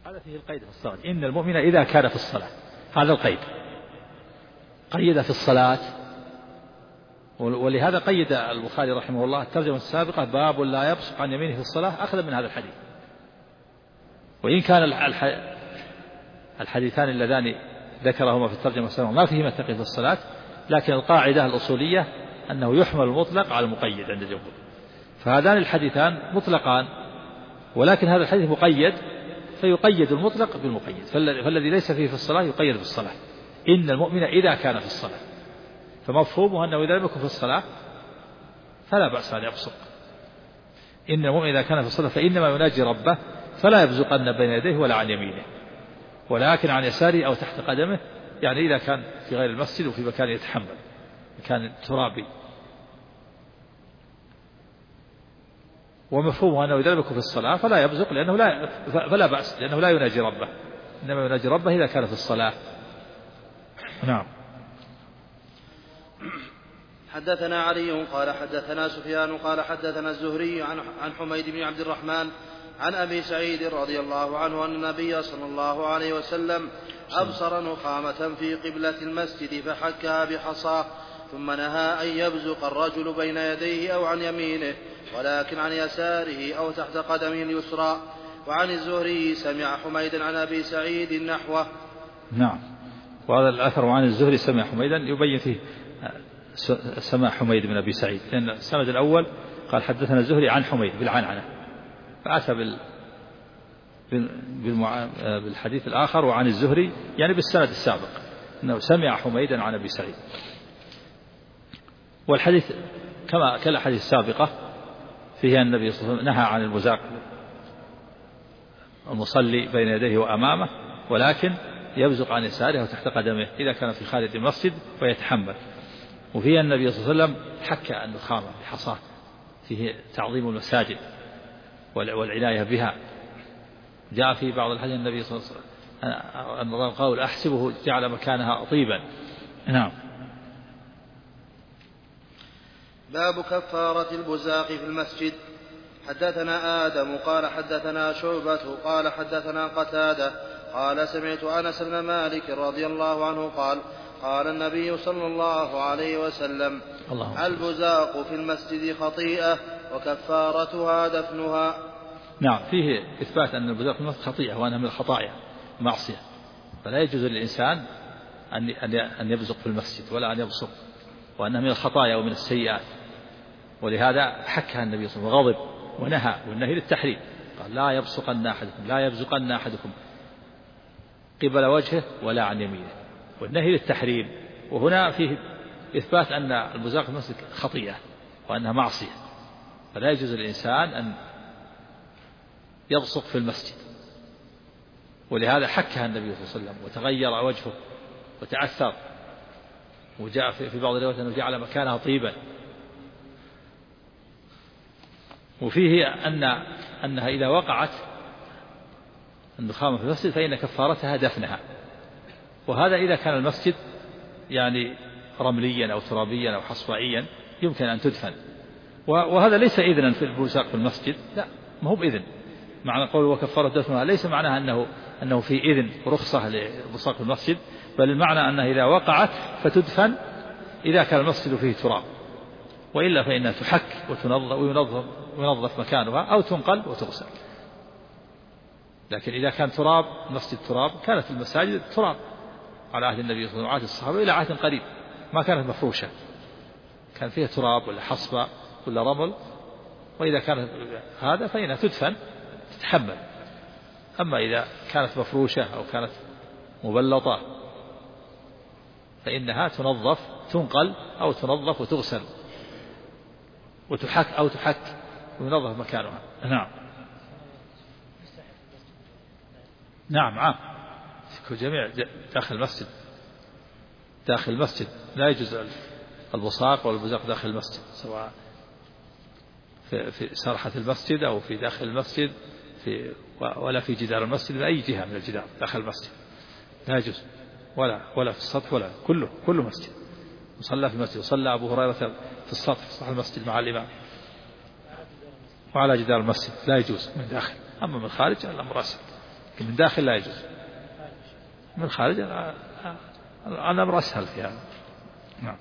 هذا فيه القيد في الصلاة، إن المؤمن إذا كان في الصلاة، هذا القيد قيد في الصلاة. ولهذا قيد البخاري رحمه الله الترجمة السابقة باب لا يبصق عن يمينه في الصلاة أخذا من هذا الحديث. وإن كان الحديثان اللذان ذكرهما في الترجمة السابقة ما فيهما التقييد في الصلاة، لكن القاعدة الأصولية أنه يحمل المطلق على المقيد عند الجمهور، فهذان الحديثان مطلقان، ولكن هذا الحديث مقيد فيقيد المطلق بالمقيد، فالذي ليس فيه في الصلاة يقيد في الصلاة. إن المؤمن إذا كان في الصلاة، فمفهومه أنه إذا لم يكن في الصلاة فلا بأس أن يبصق. إن المؤمن إذا كان في الصلاة فإنما يناجي ربه فلا يبزقن بين يديه ولا عن يمينه، ولكن عن يساره أو تحت قدمه، يعني إذا كان في غير المسجد وفي مكان يتحمل، مكان ترابي. ومفهومه أنه إذا لم يكن في الصلاة فلا يبزق فلا بأس، لأنه لا يناجي ربه، إنما يناجي ربه إذا كان في الصلاة. نعم. حدثنا علي قال حدثنا سفيان قال حدثنا الزهري عن حميد بن عبد الرحمن عن أبي سعيد رضي الله عنه أن النبي صلى الله عليه وسلم أبصر نخامة في قبلة المسجد فحكها بحصاه، ثم نهى أن يبزق الرجل بين يديه أو عن يمينه، ولكن عن يساره أو تحت قدمه اليسرى. وعن الزهري سمع حميدا عن أبي سعيد نحوه. نعم. وهذا الأثر عن الزهري سمع حميدا يبين فيه سمع حميد بن أبي سعيد، لأن السند الأول قال حدثنا الزهري عن حميد بالعنعنة، فأتى بالحديث الآخر وعن الزهري يعني بالسند السابق أنه سمع حميدا عن أبي سعيد. والحديث كما الحديث السابقة فيه أن النبي صلى الله عليه وسلم نهى عن البزاق المصلي بين يديه وأمامه، ولكن يبزق عن يساره وتحت قدمه إذا كان في خارج المسجد ويتحمل. وفيه النبي صلى الله عليه وسلم حكى النخامة بحصاه، فيه تعظيم المساجد والعناية بها. جاء في بعض الحديث النبي صلى الله عليه وسلم أن قال أحسبه جعل مكانها طيبا. نعم. باب كفارة البزاق في المسجد. حدثنا آدم قال حدثنا شعبة قال حدثنا قتادة قال سمعت أنس بن مالك رضي الله عنه قال قال النبي صلى الله عليه وسلم البزاق في المسجد خطيئة وكفارتها دفنها. نعم. فيه إثبات أن البزاق في المسجد خطيئة وأنها من الخطايا معصية، فلا يجوز للإنسان أن يبزق في المسجد ولا أن يبصق، وأنها من الخطايا ومن السيئات. ولهذا حكها النبي صلى الله عليه وسلم وغضب ونهى، والنهي للتحريم، قال لا يبزقن أحدكم قبل وجهه ولا عن يمينه، والنهي للتحريم. وهنا فيه إثبات أن البزاق في المسجد خطيئة وأنها معصية، فلا يجوز للإنسان أن يبصق في المسجد. ولهذا حكها النبي صلى الله عليه وسلم وتغير وجهه وتعثر، وجاء في بعض الروايات أنه جعل مكانها طيبا. وفيه أنها إذا وقعت النخامة في المسجد فإن كفارتها دفنها، وهذا إذا كان المسجد يعني رمليا أو ترابيا أو حصوائيا يمكن أن تدفن. وهذا ليس إذنا في البزاق في المسجد، لا، ما هو بإذن. معنى قول وكفارة دفنها ليس معناها أنه في إذن ورخصة للبزاق في المسجد، بل المعنى أنها إذا وقعت فتدفن إذا كان المسجد فيه تراب، وإلا فإنها تحك وينظف مكانها أو تنقل وتغسل. لكن إذا كان تراب مسجد تراب، كانت المساجد تراب على عهد النبي صلى الله عليه وسلم وعهد الصحابة إلى عهد قريب، ما كانت مفروشة، كان فيها تراب ولا حصبة ولا رمل، وإذا كانت هذا فإنها تدفن تتحمل. أما إذا كانت مفروشة أو كانت مبلطة فإنها تنظف تنقل أو تنظف وتغسل وتحك أو تحك وينظف مكانها. نعم. نعم. في جميع داخل المسجد لا يجوز البصاق والبزاق داخل المسجد، سواء في سرحة المسجد أو في داخل المسجد ولا في جدار المسجد، من أي جهة من الجدار داخل المسجد لا يجوز، ولا في السطح، ولا كله مسجد. وصلى في المسجد، وصلى أبو هريرة في السطح في سطح المسجد مع الإمام وعلى جدار المسجد، لا يجوز من داخل. أما من خارج الأمر أسهل. من داخل لا يجوز، من خارج الأمر أسهل في هذا. نعم.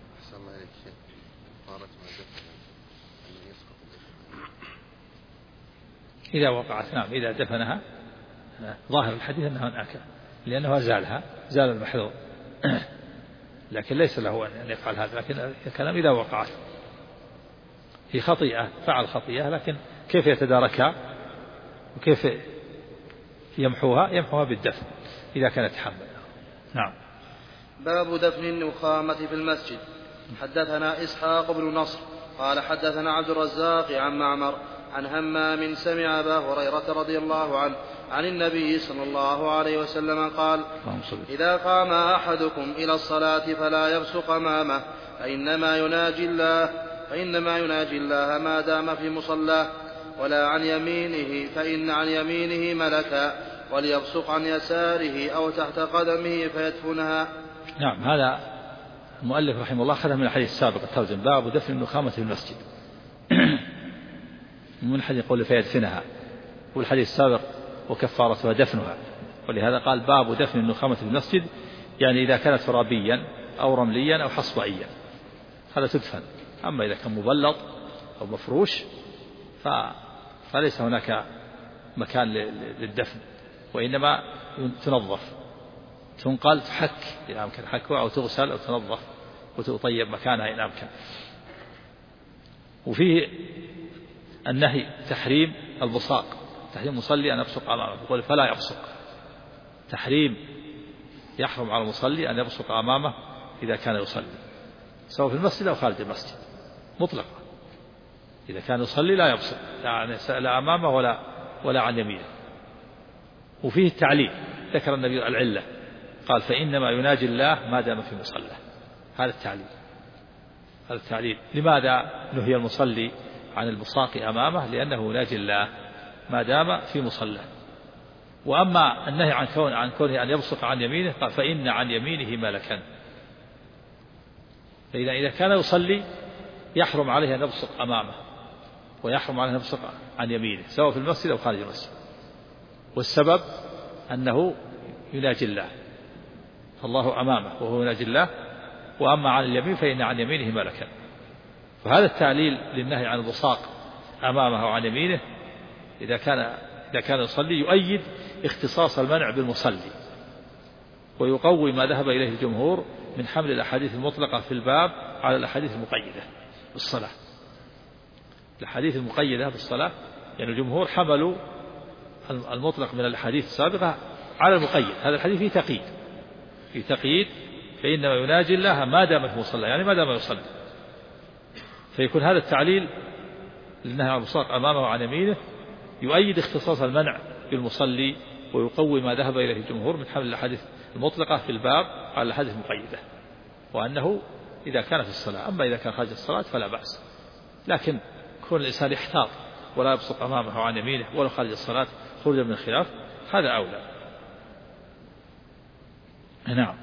إذا وقعت، نعم، إذا دفنها، ظاهر الحديث أنه أكل لأنه أزالها، زال المحذور، لكن ليس له أن يفعل هذا. لكن الكلام إذا وقعت في خطيئة، فعل خطيئة، لكن كيف يتداركها وكيف يمحوها بالدفن إذا كانت حمل. نعم. باب دفن النخامة في المسجد. حدثنا إسحاق بن نصر قال حدثنا عبد الرزاق عن معمر عن همام سمع أبا هريرة رضي الله عنه عن النبي صلى الله عليه وسلم قال: إذا قام أحدكم إلى الصلاة فلا يبصق أمامه فإنما يناجي الله ما دام في مصلاه، ولا عن يمينه فإن عن يمينه ملكا، وليبصق عن يساره أو تحت قدمه فيدفنها. نعم. هذا المؤلف رحمه الله أخذها من الحديث السابق الترجم: باب دفن النخامة في المسجد. من حديث قول فيدفنها، والحديث السابق وكفارتها دفنها، ولهذا قال باب دفن النخامة في المسجد، يعني إذا كانت ترابيا أو رمليا أو حصبائيا هذا تدفن. أما إذا كان مبلط أو مفروش فليس هناك مكان للدفن، وإنما تنظف، تنقل، تحك إن أمكن حكوة، أو تغسل أو تنظف وتطيب مكانها إن أمكن. وفيه النهي تحريم البصاق، تحريم المصلي أن يبصق أمامه، يقول فلا يبصق، تحريم، يحرم على المصلي أن يبصق أمامه إذا كان يصلي، سواء في المسجد أو خارج المسجد مطلقا. إذا كان يصلي لا يبصق، لا أمامه ولا عن يمينه. وفيه التعليل، ذكر النبي العلة، قال فإنما يناجي الله ما دام في مصلاه. هذا التعليل. لماذا نهي المصلي عن البصاق أمامه؟ لأنه يناجي الله ما دام في مصلاه. وأما النهي عن كونه أن يبصق عن يمينه، قال فإن عن يمينه ملكا. فإذا كان يصلي يحرم عليه أن يبصق أمامه، ويحرم عليه أن يبصق عن يمينه، سواء في المسجد أو خارج المسجد. والسبب أنه يناجي الله، فالله أمامه وهو يناجي الله. وأما عن اليمين فإن عن يمينه ملكا. فهذا التعليل للنهي عن البصاق أمامه وعن يمينه إذا كان يصلي يؤيد اختصاص المنع بالمصلي، ويقوي ما ذهب إليه الجمهور من حمل الأحاديث المطلقة في الباب على الأحاديث المقيدة بالصلاة. الأحاديث المقيدة بالصلاة، يعني الجمهور حملوا المطلق من الأحاديث السابقة على المقيد. هذا الحديث فيه تقييد، فإنما يناجي الله ما دام في مصلى، يعني ما دام يصلي. فيكون هذا التعليل للنهي عن البصاق أمامه وعن يمينه يؤيد اختصاص المنع بالمصلي، ويقوي ما ذهب إليه الجمهور من حمل الأحاديث المطلقة في الباب على الأحاديث المقيدة، وأنه إذا كان في الصلاة. أما إذا كان خارج الصلاة فلا بأس، لكن كون الإنسان يحتاط ولا يبصق أمامه وعن يمينه ولو خارج الصلاة خروجا من الخلاف هذا أولى. نعم.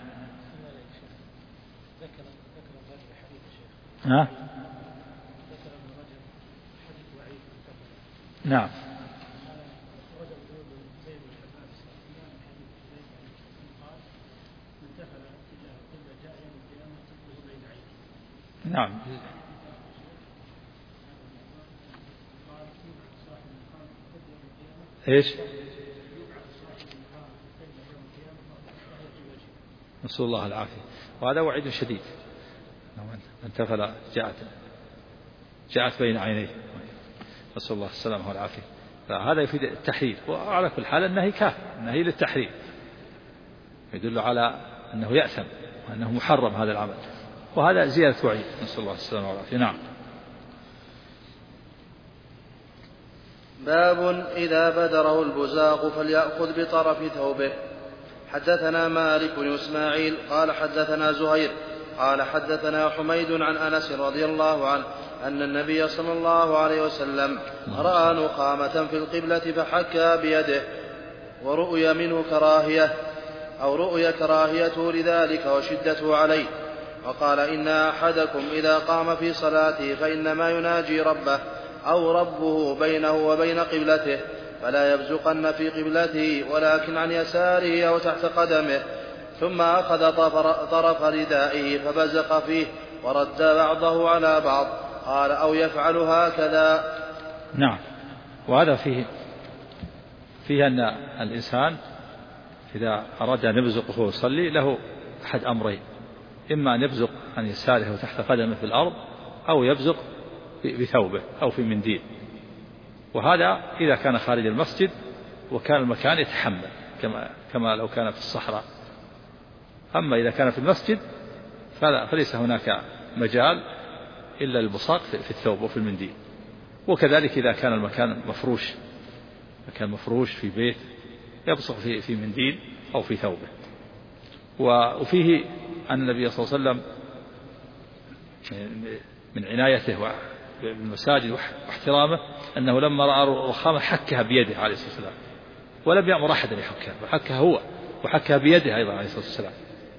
نعم. نعم. ايش؟ نسأل الله العافية. وهذا وعيد شديد، من تفل جاءت بين عينيه، نسأل الله السلامة والعافية. فهذا يفيد التحرير، وعلى كل حال النهي كافر، النهي للتحرير يدل على أنه يأثم وأنه محرم هذا العمل، وهذا زيادة وعيد، نسأل الله السلامة والعافية. نعم. باب إذا بدره البزاق فليأخذ بطرف ثوبه. حدثنا مالك بن إسماعيل قال حدثنا زهير قال حدثنا حميد عن أنس رضي الله عنه أن النبي صلى الله عليه وسلم رأى نخامة في القبلة فحكى بيده، ورؤي منه كراهيته لذلك وشدته عليه، وقال إن أحدكم إذا قام في صلاته فإنما يناجي ربه أو ربه بينه وبين قبلته، فلا يبزقن في قبلته ولكن عن يساره أو تحت قدمه. ثم أخذ طرف ردائه فبزق فيه ورد بعضه على بعض. قال أو يفعل هكذا. نعم. وهذا فيه أن الإنسان إذا أراد أن يبزق وهو يصلي له أحد أمرين: إما أن يبزق عن يساره وتحت قدمه في الأرض، أو يبزق بثوبه أو في منديل. وهذا إذا كان خارج المسجد وكان المكان يتحمل كما لو كان في الصحراء. أما إذا كان في المسجد فليس هناك مجال إلا البصاق في الثوب وفي المنديل. وكذلك إذا كان المكان مفروش في بيت يبصق في منديل أو في ثوبه. وفيه أن النبي صلى الله عليه وسلم من عنايته بالمساجد واحترامه أنه لما رأى رخامة حكها بيده عليه الصلاة والسلام، ولم يأمر أحدا يحكها، وحكها هو وحكها بيده أيضا عليه الصلاة والسلام.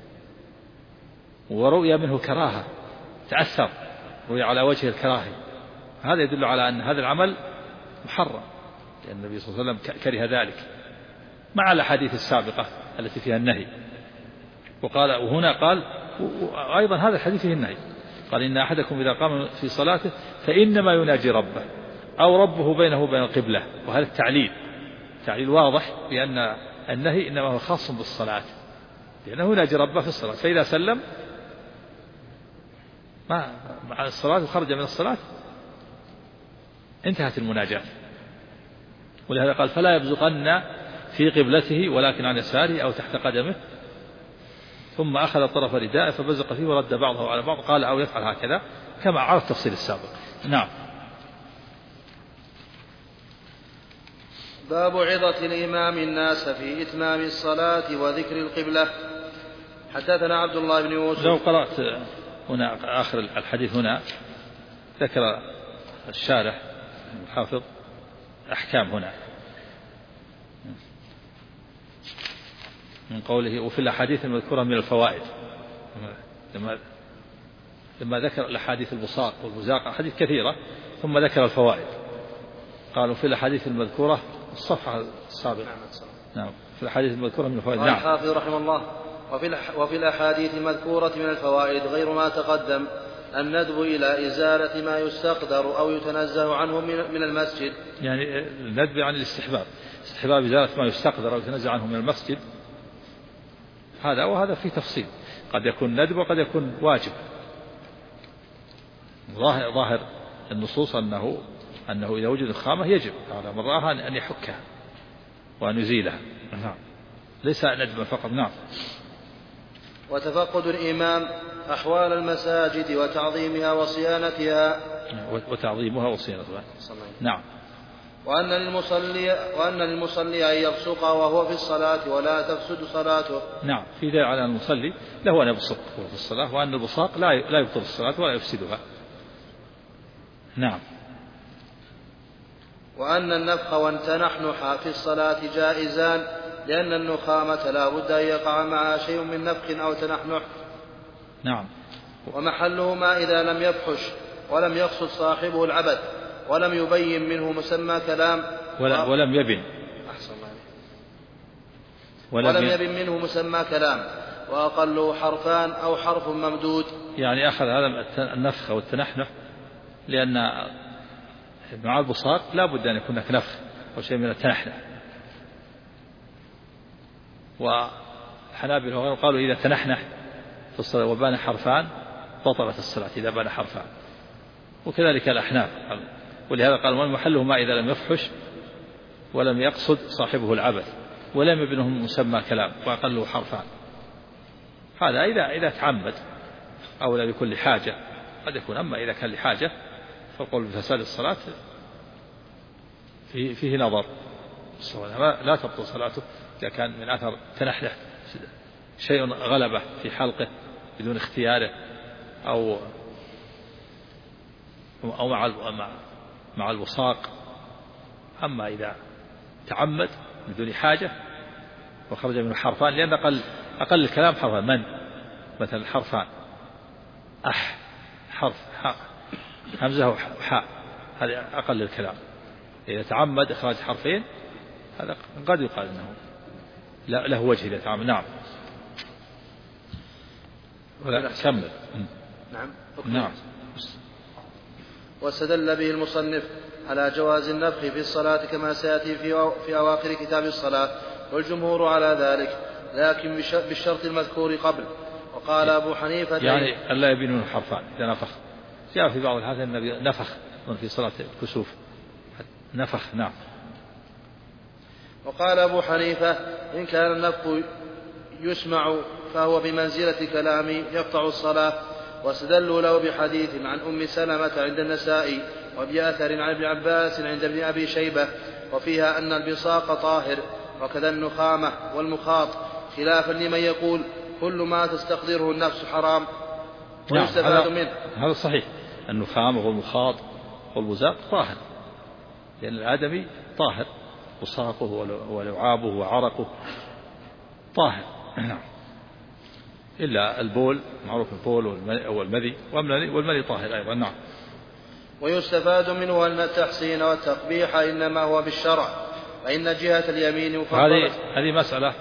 ورؤي منه كراهة، تأثر، رؤي على وجه الكراهة. هذا يدل على أن هذا العمل محرم، لأن النبي صلى الله عليه وسلم كره ذلك مع الأحاديث السابقة التي فيها النهي. وهنا قال أيضا هذا الحديث فيه النهي، قال إن أحدكم إذا قام في صلاته فإنما يناجي ربه أو ربه بينه وبين القبلة. وهذا التعليل واضح بأن النهي إنما هو خاص بالصلاة، لأنه يناجي ربه في الصلاة، فإذا سلم مع الصلاة وخرج من الصلاة انتهت المناجاة. ولهذا قال فلا يبزقن في قبلته ولكن عن يساره أو تحت قدمه. ثم أخذ طرف رداءه فبزق فيه ورد بعضه على بعض. قال أو يفعل هكذا كما على التفصيل السابق. نعم. باب عظة الإمام الناس في إتمام الصلاة وذكر القبلة. حدثنا عبد الله بن يوسف. لو قرأت هنا آخر الحديث هنا ذكر الشارح الحافظ أحكام هنا من قوله وفي الأحاديث المذكورة من الفوائد. لما ذكر الأحاديث البصاق والبزاق أحاديث كثيرة ثم ذكر الفوائد، قالوا في الأحاديث المذكورة الصفحة السابقة. نعم. في الأحاديث المذكورة من الفوائد. نعم. الحافظ رحمه الله وفي الأحاديث المذكورة من الفوائد غير ما تقدم الندب إلى إزالة ما يستقدر أو يتنزه عنه من المسجد. يعني الندب عن الاستحباب، استحباب إزالة ما يستقدر أو يتنزه عنه من المسجد. وهذا فيه تفصيل، قد يكون ندب وقد يكون واجب. ظاهر النصوص أنه إذا وجد خامة يجب على من رآها أن يحكها وأن يزيلها. نعم. ليس ندبا فقط. نعم. وتفقد الإمام أحوال المساجد وتعظيمها وصيانتها. وتعظيمها وصيانتها. نعم. وأن للمصلي أن يبصق وهو في الصلاة ولا تفسد صلاته. نعم. في دليل على المصلي له أن يبصق وهو في الصلاة، وأن البصاق لا يبطل الصلاة ولا يفسدها. نعم. وأن النفخ والتنحنح في الصلاة جائزان، لأن النخامة لا بد أن يقع معها شيء من نفخ أو تنحنح. نعم. ومحلهما إذا لم يفحش ولم يقصد صاحبه العبث ولم يبين منه مسمى كلام ولم يبن منه مسمى كلام وأقله حرفان أو حرف ممدود. يعني أخذ هذا النفخ والتنحنح لأن مع البصاق لا بد أن يكون هناك نفخ أو شيء من التنحنح. وحنابلة قالوا إذا تنحنح في الصلاة وبان حرفان بطلت الصلاة إذا بان حرفان، وكذلك الأحناف. ولهذا قال ومحلهما إذا لم يفحش ولم يقصد صاحبه العبث ولم يبنه مسمى كلام وأقله حرفان. هذا إذا تعمد أو لا لكل حاجة قد يكون. أما إذا كان لحاجة فالقول بفساد الصلاة فيه نظر، لا تبطل صلاته إذا كان من أثر تنحنح شيء غلبه في حلقه بدون اختياره أو مع الوساق. أما إذا تعمد بدون حاجة وخرج منه حرفان، لأن أقل الكلام حرفان، من مثلا حرفان حرف همزة وحاء، هذا أقل الكلام. إذا تعمد إخراج حرفين هذا قد يقال أنه له وجه للتعامل. نعم. ولا كمل. نعم. واستدل به المصنف على جواز النفخ في الصلاة كما سيأتي في أواخر كتاب الصلاة، والجمهور على ذلك، لكن بالشرط المذكور قبل. وقال أبو حنيفة يعني ألا يبينون حرفان إذا نفخ. جاء في بعض الحالات النبي نفخ في صلاة الكسوف نفخ. نعم. وقال أبو حنيفة إن كان النفخ يسمع فهو بمنزلة كلام يقطع الصلاة. واستدلوا له بحديث عن أم سلمة عند النسائي وبأثر عن ابن عباس عند ابن أبي شيبة، وفيها أن البصاق طاهر وكذا النخامة والمخاط، خلافا لمن يقول كل ما تستقدره النفس حرام. ويستفاد منه هذا صحيح، النخامة والمخاط والبزاق طاهر، لأن الآدمي طاهر، بصاقه ولعابه وعرقه طاهر. نعم. إلا البول، معروف البول والمذي، والمذي طاهر أيضا. نعم. ويستفاد منه أن التحسين والتقبيح إنما هو بالشرع، فإن جهة اليمين مفضلة. هذه مسألة،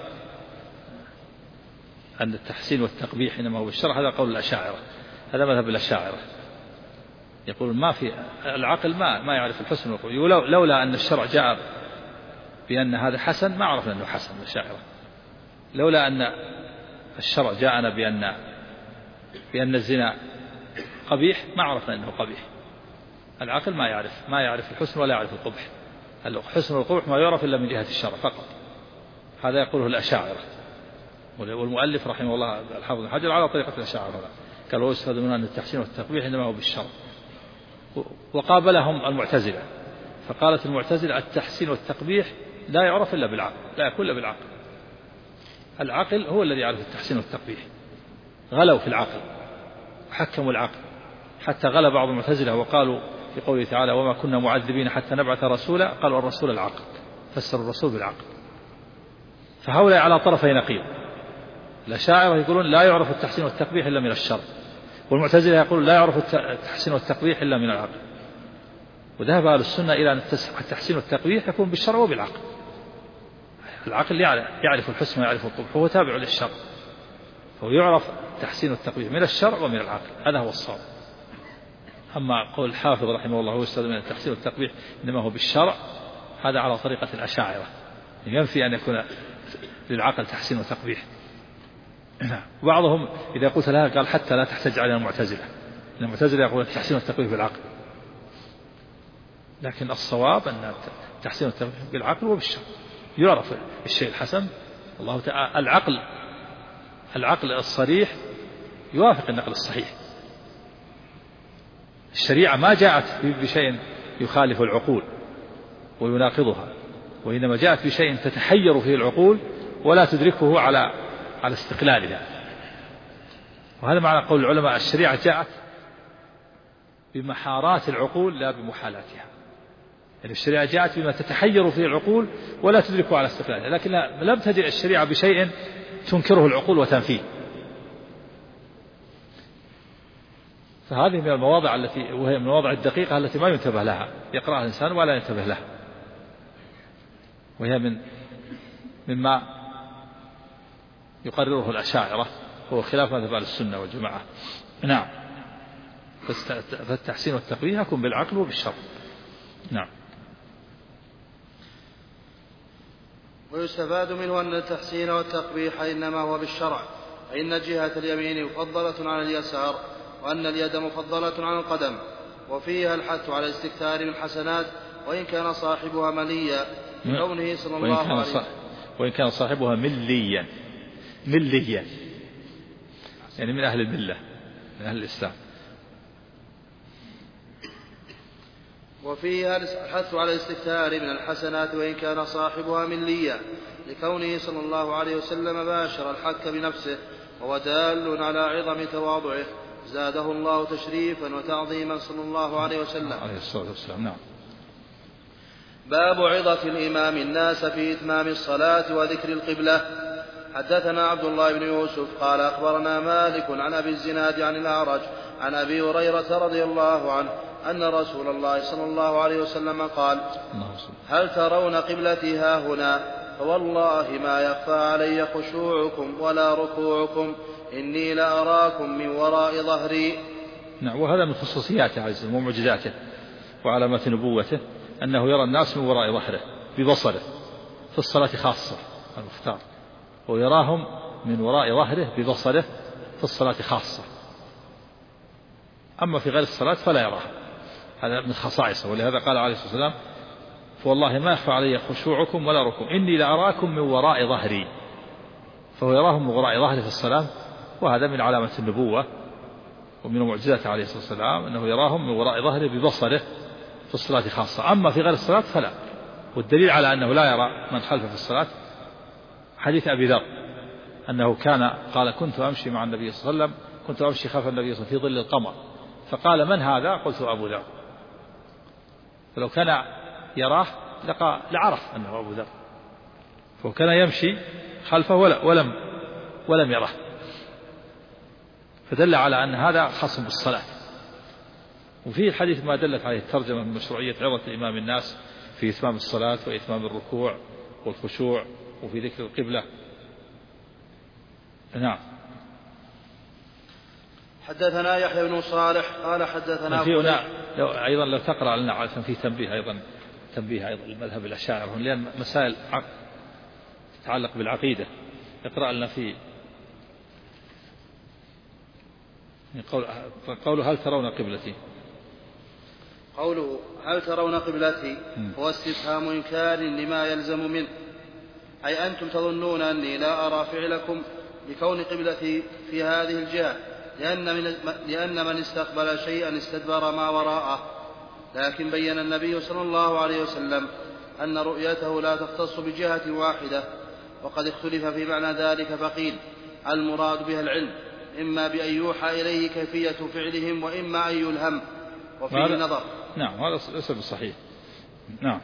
أن التحسين والتقبيح إنما هو بالشرع، هذا قول الأشاعرة، هذا مذهب الأشاعرة. يقول ما في العقل ما يعرف الحسن والقبيح، لولا أن الشرع جاء بأن هذا حسن ما عرفنا أنه حسن. الأشاعرة لولا أن الشرع جاءنا بأن الزنا قبيح ما عرفنا أنه قبيح. العقل ما يعرف الحسن ولا يعرف القبح. الحسن والقبح ما يعرف إلا من جهة الشرع فقط. هذا يقوله الأشاعرة، والمؤلف رحمه الله الحافظ بن حجر على طريقة الأشاعرة، قال ويستفاد منها أن التحسين والتقبيح إنما هو بالشرع. وقابلهم المعتزلة، فقالت المعتزلة التحسين والتقبيح لا يعرف إلا بالعقل، لا يكون إلا بالعقل. العقل هو الذي يعرف التحسين والتقبيح. غلوا في العقل وحكموا العقل، حتى غلى بعض المعتزلة وقالوا في قوله تعالى وما كنا معذبين حتى نبعث رسولا، قالوا الرسول العقل، فسروا الرسول بالعقل. فهؤلاء على طرفي نقيض. الأشاعرة يقولون لا يعرف التحسين والتقبيح إلا من الشرع، والمعتزلة يقولون لا يعرف التحسين والتقبيح إلا من العقل. وذهب أهل السنة إلى أن التحسين والتقبيح يكون بالشرع وبالعقل. العقل يعرف الحسن ويعرف القبح، هو تابع للشرع، فهو يعرف التحسين والتقبيح من الشرع ومن العقل، هذا هو الصواب. أما قول الحافظ رحمه الله هو يستخدم من التحسين والتقبيح إنما هو بالشرع، هذا على طريقة الأشاعرة، ينفي أن يكون للعقل تحسين وتقبيح. بعضهم إذا قلت لها قال حتى لا تحتج على المعتزلة، المعتزلة يقول التحسين والتقبيح بالعقل، لكن الصواب أن التحسين والتقبيح بالعقل وبالشرع. يعرف الشيء الحسن الله تعالى. العقل الصريح يوافق النقل الصحيح. الشريعة ما جاءت بشيء يخالف العقول ويناقضها، وإنما جاءت بشيء تتحير فيه العقول ولا تدركه على استقلالها. وهذا معنى قول العلماء الشريعة جاءت بمحارات العقول لا بمحالاتها. يعني الشريعة جاءت بما تتحير فيه العقول ولا تدركه على استقلالها، لكن لم تجئ الشريعة بشيء تنكره العقول وتنفيه. فهذه من المواضع وهي من المواضع الدقيقة التي ما ينتبه لها، يقرأها الإنسان ولا ينتبه لها، وهي مما يقرره الأشاعرة، هو خلاف مذهب السنة والجماعة. نعم. فالتحسين والتقبيح يكون بالعقل وبالشرع. نعم. ويستفاد منه أن التحسين والتقبيح إنما هو بالشرع، فإن جهة اليمين مفضلة على اليسار، وأن اليد مفضلة على القدم، وفيها الحث على الاستكثار من الحسنات وإن كان صاحبها مليا، لقوله صلى الله عليه وسلم وإن كان صاحبها مليا يعني من أهل الملة، من أهل الإسلام. وفيها الحث على الاستكثار من الحسنات وإن كان صاحبها مليا، لكونه صلى الله عليه وسلم باشر الحك بنفسه، وهو دال على عظم تواضعه، زاده الله تشريفا وتعظيما صلى الله عليه وسلم. عليه الصلاة والسلام. نعم. باب عظة الإمام الناس في إتمام الصلاة وذكر القبلة. حدثنا عبد الله بن يوسف قال أخبرنا مالك عن أبي الزناد عن الأعرج عن أبي هريرة رضي الله عنه أن رسول الله صلى الله عليه وسلم قال: هل ترون قبلتي ها هنا؟ فوالله ما يخفى علي خشوعكم ولا ركوعكم، إني لأراكم من وراء ظهري. نعم. وهذا من خصوصياته عز وجل ومعجزاته وعلامات نبوته أنه يرى الناس من وراء ظهره ببصره في الصلاة خاصة المختار، ويراهم من وراء ظهره ببصره في الصلاة خاصة، أما في غير الصلاة فلا يراهم. هذا من خصائصه، ولهذا قال عليه الصلاة والسلام: فوالله ما يخفى علي خشوعكم ولا ركوعكم، إني لأراكم من وراء ظهري. فهو يراهم من وراء ظهره في الصلاة، وهذا من علامة النبوة ومن معجزاته عليه الصلاة والسلام أنه يراهم من وراء ظهره ببصره في الصلاة خاصة، أما في غير الصلاة فلا. والدليل على أنه لا يرى من خلفه في الصلاة حديث أبي ذر أنه قال: كنت أمشي مع النبي صلى الله عليه وسلم، كنت أمشي خلف النبي صلى الله عليه وسلم في ظل القمر، فقال: من هذا؟ قلت: أبو ذر. فلو كان يراه لعرف أنه أبو ذر، فكان يمشي خلفه ولم يره، فدل على أن هذا خاص بالصلاة. وفيه الحديث ما دلت عليه الترجمة من مشروعية عظة إمام الناس في إتمام الصلاة وإتمام الركوع والخشوع وفي ذكر القبلة. نعم. حدثنا يحيى بن صالح قال حدثنا أيضا لو تقرأ لنا عشان فيه تنبيه أيضا المذهب الأشاعرة، لأن مسائل تتعلق بالعقيدة. اقرأ لنا في قوله: هل ترون قبلتي؟ قوله: هل ترون قبلتي هو استفهام إنكار لما يلزم منه، أي أنتم تظنون أني لا أرى فعلكم بكون قبلتي في هذه الجهة، لأن من استقبل شيئا استدبر ما وراءه. لكن بين النبي صلى الله عليه وسلم أن رؤيته لا تختص بجهة واحدة، وقد اختلف في معنى ذلك، فقيل: المراد بها العلم، إما بأن يوحى إليه كيفية فعلهم، وإما أن يلهم، وفيه نظر. نعم، هذا ليس بالصحيح. نعم.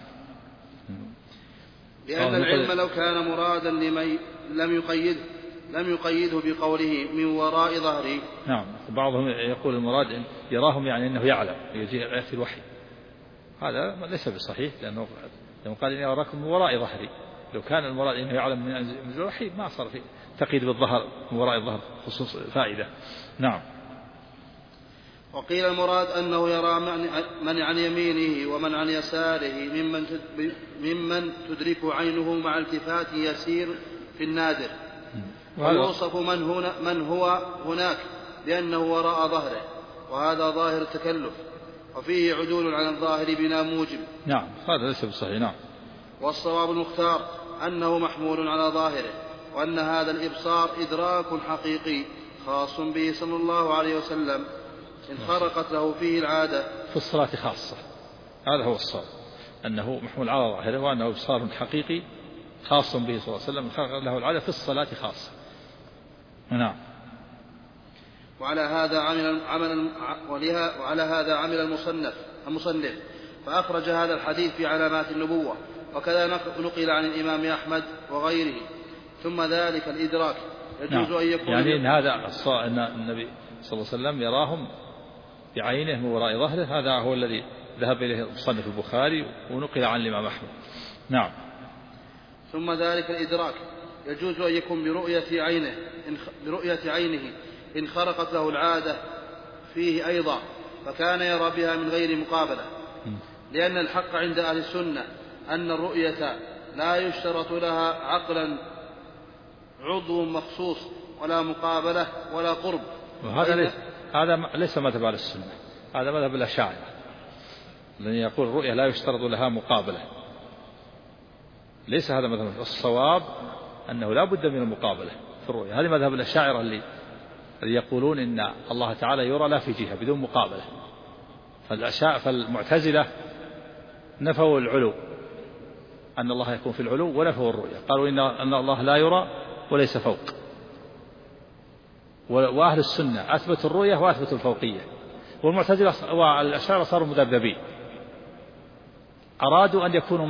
لأن العلم لو كان مرادا لمن لم يقيده بقوله من وراء ظهري. نعم. بعضهم يقول المراد يراهم يعني أنه يعلم، يأتي الوحي. هذا ليس بالصحيح، لأنه قال: إني أراكم من وراء ظهري. لو كان المراد أنه يعلم من الوحي ما صار في تقييد بالظهر من وراء الظهر خصوص فائدة. نعم. وقيل المراد أنه يرى من عن يمينه ومن عن يساره ممن تدرك عينه مع التفات يسير في النادر، ويوصف من هو هناك بأنه وراء ظهره، وهذا ظاهر التكلف، وفيه عدول عن الظاهر بلا موجب. نعم، هذا ليس بالصحيح. نعم. والصواب المختار أنه محمول على ظاهره، وأن هذا الإبصار إدراك حقيقي خاص به صلى الله عليه وسلم إن خرقت له فيه العادة في الصلاة خاصة. هذا هو الصواب، أنه محمول على ظاهره، وأنه إبصار حقيقي خاص به صلى الله عليه وسلم إن خرقت له العادة في الصلاة خاصة. نعم. وعلى هذا عمل المصنف فأخرج هذا الحديث في علامات النبوة، وكذا نقل عن الإمام أحمد وغيره. ثم ذلك الإدراك يجوز أن يكون يعني إن هذا أن النبي صلى الله عليه وسلم يراهم بعينه من وراء ظهره، هذا هو الذي ذهب إليه مصنف البخاري ونقل عن الإمام أحمد. نعم. ثم ذلك الإدراك يجوز أن يكون برؤية عينه إن خرقت له العادة فيه أيضا، فكان يرى بها من غير مقابلة، لأن الحق عند أهل السنة أن الرؤية لا يشترط لها عقلا عضو مخصوص ولا مقابلة ولا قرب. هذا ليس مذهب أهل السنة، هذا مذهب الأشاعرة، لأن يقول الرؤية لا يشترط لها مقابلة. ليس هذا مذهب. الصواب أنه لا بد من المقابلة في الرؤية. هذا مذهب الأشاعرة اللي يقولون إن الله تعالى يرى لا في جهة بدون مقابلة. فالمعتزلة نفوا العلو، أن الله يكون في العلو، ونفوا الرؤية، قالوا أن الله لا يرى وليس فوق. وأهل السنة أثبتوا الرؤية وأثبتوا الفوقية، والمعتزلة والأشاعرة صاروا مذبذبين، أرادوا أن يكونوا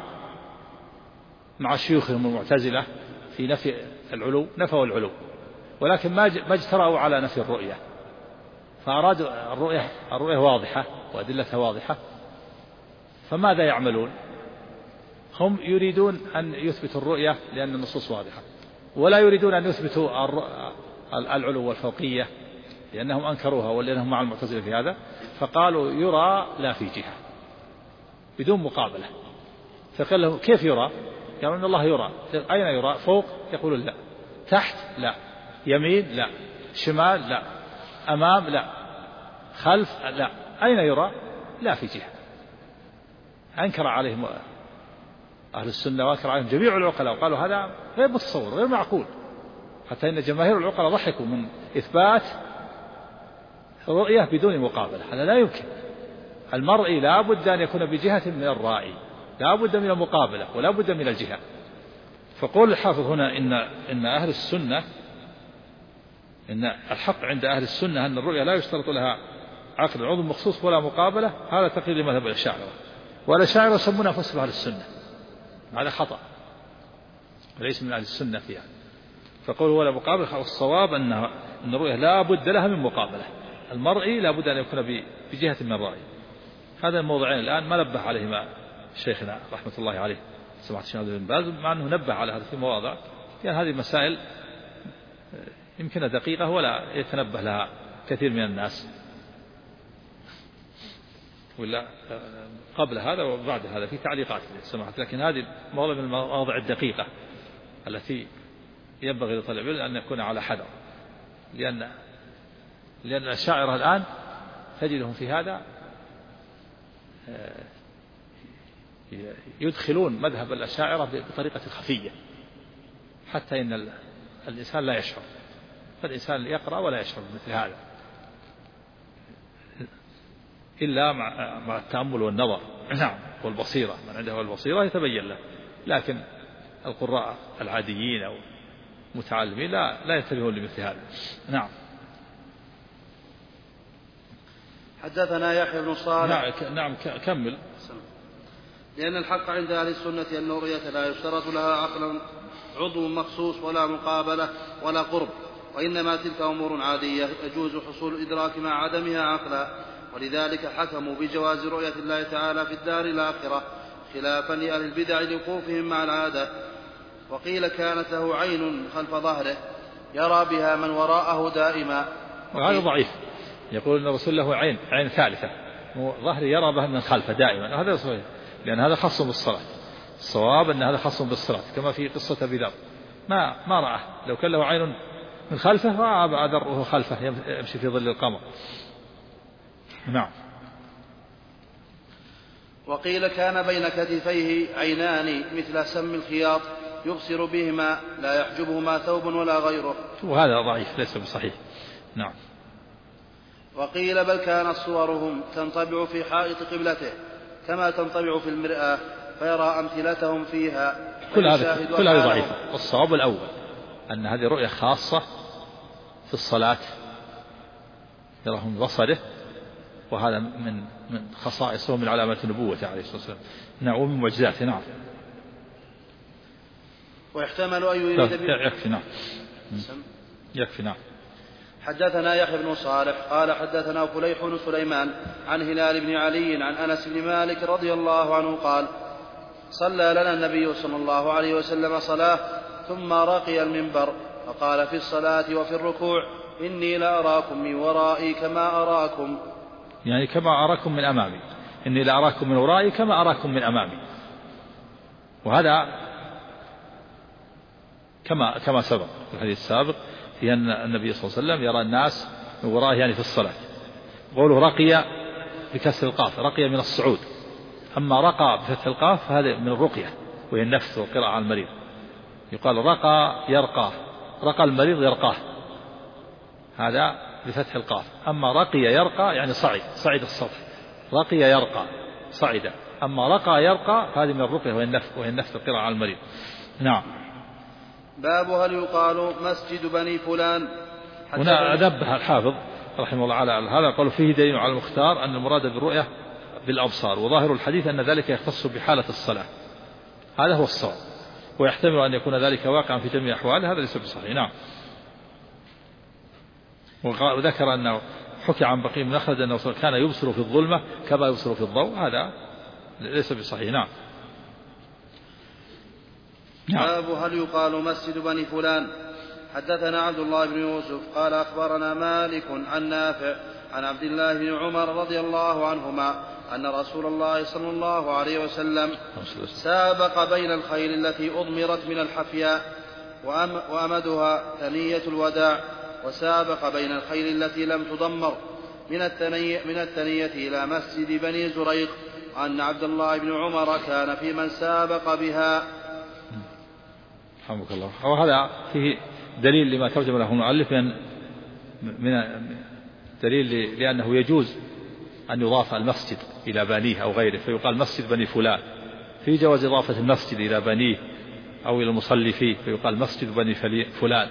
مع شيوخهم المعتزلة في نفي العلو، نفوا العلو، ولكن ما اجترأوا على نفي الرؤية، فأرادوا الرؤية واضحة وأدلتها واضحة، فماذا يعملون؟ هم يريدون أن يثبتوا الرؤية لأن النصوص واضحة، ولا يريدون أن يثبتوا العلو والفوقية لأنهم أنكروها ولأنهم مع المعتزلة في هذا، فقالوا يرى لا في جهة بدون مقابلة. فقال لهم كيف يرى؟ قالوا إن الله يرى. أين يرى؟ فوق؟ يقولون لا. تحت؟ لا. يمين؟ لا. شمال؟ لا. أمام؟ لا. خلف؟ لا. أين يرى؟ لا في جهة. أنكر عليهم أهل السنة وأنكر عليهم جميع العقلاء وقالوا هذا غير متصور غير معقول، حتى إن جماهير العقلاء ضحكوا من إثبات رؤية بدون مقابلة. هذا لا يمكن. المرئي لا بد أن يكون بجهة من الرائي، لا بد من المقابلة ولا بد من الجهة. فقول الحافظ هنا إن أهل السنة، إن الحق عند أهل السنة أن الرؤية لا يشترط لها عقد عضو مخصوص ولا مقابلة، هذا تقرير لمذهب الأشاعرة، والأشاعرة يسمون أنفسهم أهل السنة. هذا خطأ وليس من أهل السنة فيها. فقول ولا مقابلة، والصواب أن الرؤية لا بد لها من مقابلة. المرئي لا بد أن يكون بجهة من الرأي. هذا الموضوعين الآن ما نبه عليهما شيخنا رحمة الله عليه سماحة الشيخ بن باز، مع أنه نبه على هذه المواضع، يعني هذه مسائل يمكن دقيقة ولا يتنبه لها كثير من الناس، ولا قبل هذا وبعد هذا في تعليقات سماحة. لكن هذه موضوع من المواضع الدقيقة التي ينبغي لطالب العلم أن يكون على حذر، لأن الأشاعرة الآن تجدهم في هذا يدخلون مذهب الأشاعرة بطريقة خفية، حتى إن الإنسان لا يشعر، فالإنسان يقرأ ولا يشعر مثل هذا إلا مع التأمل والنظر نعم والبصيرة. من عنده البصيرة يتبين له، لكن القراء العاديين أو متعلمين لا ينتبهون لمثل هذا. نعم. حدثنا يحيى بن صالح. نعم كمل. لأن الحق عند أهل السنة أن الرؤية لا يشترط لها عقل عضو مخصوص ولا مقابلة ولا قرب، وإنما تلك أمور عادية يجوز حصول الإدراك مع عدمها عقلا، ولذلك حكموا بجواز رؤية الله تعالى في الدار الآخرة خلافا لأهل البدع لوقوفهم مع العادة. وقيل كانت له عين خلف ظهره يرى بها من وراءه دائما، وهذا ضعيف. يقول أن الرسول له عين ثالثة ظهري يرى بها من خلفه دائما، هذا صحيح، لأن هذا خاص بالصلاة. الصواب أن هذا خاص بالصلاة، كما في قصة أبي ذر ما رأى، لو كان له عين من خلفه رأى أبا ذر وهو خلفه يمشي في ظل القمر. نعم. وقيل كان بين كتفيه عينان مثل سم الخياط يبصر بهما لا يحجبهما ثوب ولا غيره، وهذا ضعيف ليس بصحيح. نعم. وقيل بل كانت صورهم تنطبع في حائط قبلته كما تنطبع في المرآة فيرى أمثلتهم فيها. كل هذا ضعيف. والصواب الأول أن هذه رؤية خاصة في الصلاة يراهم بصره، وهذا من خصائصه من علامات النبوة عليه الصلاة والسلام. نعم. ومن معجزاته. نعم. ويحتمل أن يريد يكفي. نعم. حدثنا يحيى بن صالح قال حدثنا فليح بن سليمان عن هلال بن علي عن أنس بن مالك رضي الله عنه قال صلى لنا النبي صلى الله عليه وسلم صلاة ثم رقي المنبر فقال في الصلاة وفي الركوع إني لأراكم من ورائي كما أراكم، يعني كما أراكم من أمامي، إني لأراكم من ورائي كما أراكم من أمامي. وهذا كما سبق في الحديث السابق في أن النبي صلى الله عليه وسلم يرى الناس من ورائه يعني في الصلاة. قوله رقي بكسر القاف، رقي من الصعود، أما رقى بفتح القاف فهذا من الرقية وهي النفس والقراءة على المريض. يقال رقى يرقاه، رقى المريض يرقاه، هذا بفتح القاف. أما رقي يرقى يعني صعد السطح، رقي يرقى صعد. أما رقى يرقى هذه من الرقية وهي النفس والقراءة على المريض. نعم. باب هل يقال مسجد بني فلان. هنا نبه الحافظ رحمه الله على هذا، قالوا فيه دليل على المختار أن المراد بالرؤية بالأبصار، وظاهر الحديث أن ذلك يختص بحالة الصلاة، هذا هو الصواب، ويحتمل أن يكون ذلك واقعا في جميع أحواله، هذا ليس بصحيح. نعم. وذكر أنه حكي عن بقي بن مخلد أنه كان يبصر في الظلمة كما يبصر في الضوء، هذا ليس بصحيح. نعم. باب هل يقال مسجد بني فلان. حدثنا عبد الله بن يوسف قال أخبرنا مالك عن نافع عن عبد الله بن عمر رضي الله عنهما أن رسول الله صلى الله عليه وسلم سابق بين الخيل التي أضمرت من الحفياء وأمدها ثنية الوداع، وسابق بين الخيل التي لم تضمر من الثنية إلى مسجد بني زريق، أن عبد الله بن عمر كان في من سابق بها. رحمك الله. وهذا فيه دليل لما ترجم له المؤلف من دليل لأنه يجوز أن يضاف المسجد إلى بنيه أو غيره، فيقال مسجد بني فلان، في جواز إضافة المسجد إلى بنيه أو إلى المصلي فيه فيقال مسجد بني فلان،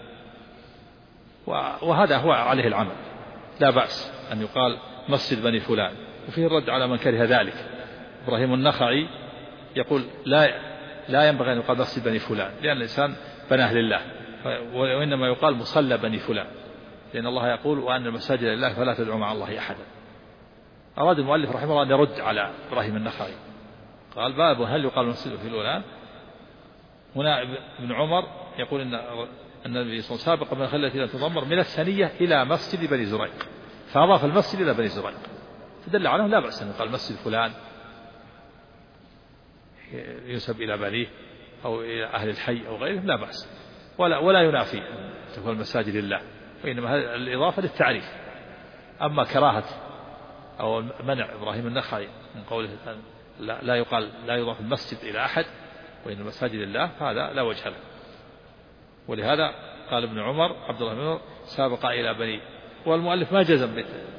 وهذا هو عليه العمل، لا بأس أن يقال مسجد بني فلان. وفيه الرد على من كره ذلك. إبراهيم النخعي يقول لا ينبغي أن يقال مسجد بني فلان، لأن الإنسان بناه لله، وإنما يقال مصلى بني فلان، لأن الله يقول وأن المساجد لله فلا تدعوا مع الله أحدا. أراد المؤلف رحمه الله أن يرد على إبراهيم النخعي، قال باب هل يقال مسجد في الأولى. هنا ابن عمر يقول أن النبي صلى الله عليه وسلم سابق من الخيل التي لا تضمر من الثنية إلى مسجد بني زريق، فأضاف المسجد إلى بني زريق، فدل على لا بأس أن يقال مسجد فلان ينسب إلى بنيه أو إلى أهل الحي أو غيرهم، لا بأس، ولا ينافي أن تكون المساجد لله، وإنما هذه الإضافة للتعريف. أما كراهة أو منع إبراهيم النخعي من قوله لا يضاف المسجد إلى أحد وإن المساجد لله، هذا لا وجه له. ولهذا قال ابن عمر عبد الله بن عمر سابق إلى بني، والمؤلف ما جزم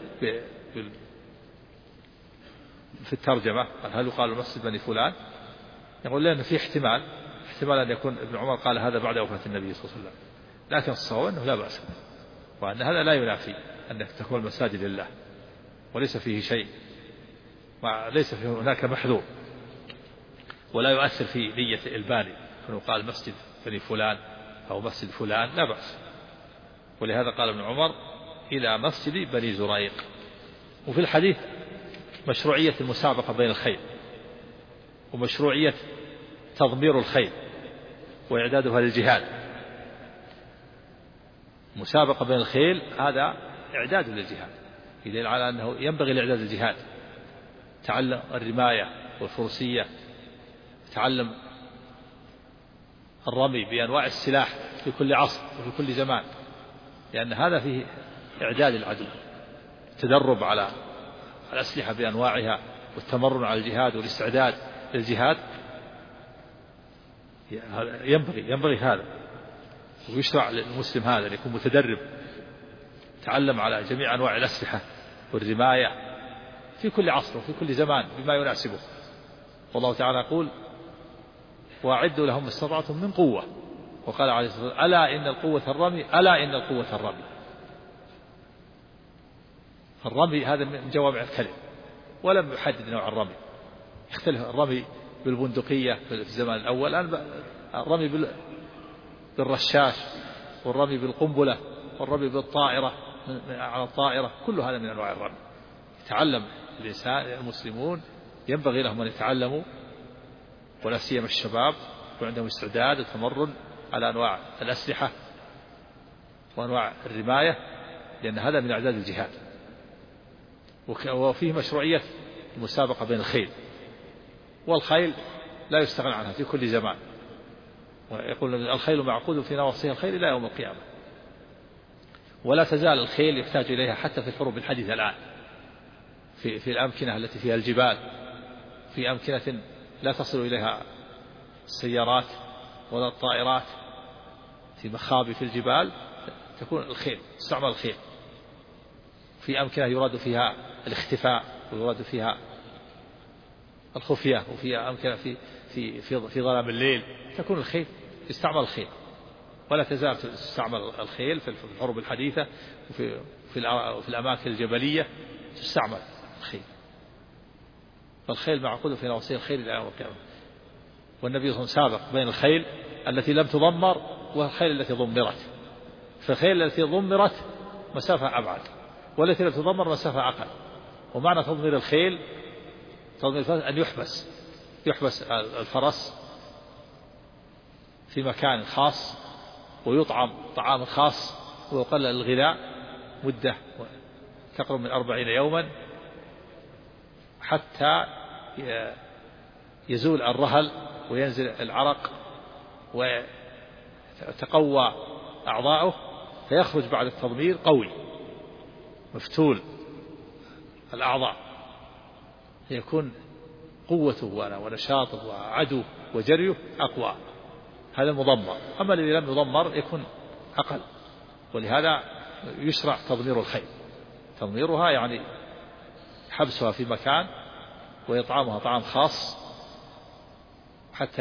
في الترجمة هل يقال المسجد بني فلان، يقول لأن في احتمال أن يكون ابن عمر قال هذا بعد وفاة النبي صلى الله عليه وسلم، لكن الصواب أنه لا بأس، وأن هذا لا ينافي أن تكون المساجد لله، وليس فيه شيء، ليس فيه هناك محذور، ولا يؤثر في نية الباني أنه قال مسجد بني فلان أو مسجد فلان، لا بأس. ولهذا قال ابن عمر إلى مسجد بني زريق. وفي الحديث مشروعية المسابقة بين الخيل، ومشروعية تضمير الخيل وإعدادها للجهاد. مسابقة بين الخيل هذا إعداد للجهاد، يدل على أنه ينبغي الإعداد للجهاد، تعلم الرماية والفروسية، تعلم الرمي بأنواع السلاح في كل عصر وفي كل زمان، لأن هذا فيه إعداد العدو، التدرب على الأسلحة بأنواعها، والتمرن على الجهاد والاستعداد للجهاد، ينبغي هذا، ويشرع للمسلم هذا يكون متدرب، تعلم على جميع أنواع الأسلحة والرماية في كل عصر وفي كل زمان بما يناسبه. والله تعالى يقول وأعدوا لهم ما استطعتم من قوة، وقال عليه الصلاة والسلام ألا إن القوة الرمي، ألا إن القوة الرمي. الرمي هذا من جوامع الكلم، ولم يحدد نوع الرمي، يختلف الرمي بالبندقية في الزمان الأول، الآن الرمي بالرشاش، والرمي بالقنبلة، والرمي بالطائرة على الطائرة، كل هذا من أنواع الرمي. يتعلم الإنسان، المسلمون ينبغي لهم أن يتعلموا، ولا سيما الشباب وعندهم استعداد وتمرن على أنواع الأسلحة وأنواع الرماية، لأن هذا من أعداد الجهاد. وفيه مشروعية المسابقة بين الخيل، والخيل لا يستغنى عنها في كل زمان، ويقول الخيل معقود في نواصيها الخيل إلى يوم القيامة، ولا تزال الخيل يحتاج إليها حتى في الحروب الحديثة الآن، في الأمكنة التي فيها الجبال، في أمكنة لا تصل إليها السيارات ولا الطائرات، في مخابئ في الجبال تكون الخيل، تستعمل الخيل. في أمكنة يراد فيها الاختفاء ويراد فيها الخفية، وفي أمكنة في ظلام الليل تكون الخيل، يستعمل الخيل، ولا تزال تستعمل الخيل في الحروب الحديثة، وفي الأماكن الجبلية تستعمل الخيل. فالخيل معقود في نواصي الخيل إلى يوم القيامة. والنبي صلى الله عليه وسلم سابق بين الخيل التي لم تضمر والخيل التي ضمرت، فالخيل التي ضمرت مسافة أبعد، والتي لم تضمر مسافة أقل. ومعنى تضمير الخيل أن يحبس الفرس في مكان خاص ويطعم طعام خاص ويقلل الغذاء مدة تقرب من 40 يوما حتى يزول الرهل وينزل العرق وتقوى أعضاؤه، فيخرج بعد التضمير قوي مفتول الأعضاء، يكون قوته ونشاطه وعدو وجريه أقوى. هذا المضمر. أما الذي لم يضمر يكون أقل، ولهذا يشرع تضمير الخيل. تضميرها يعني حبسها في مكان ويطعمها طعام خاص حتى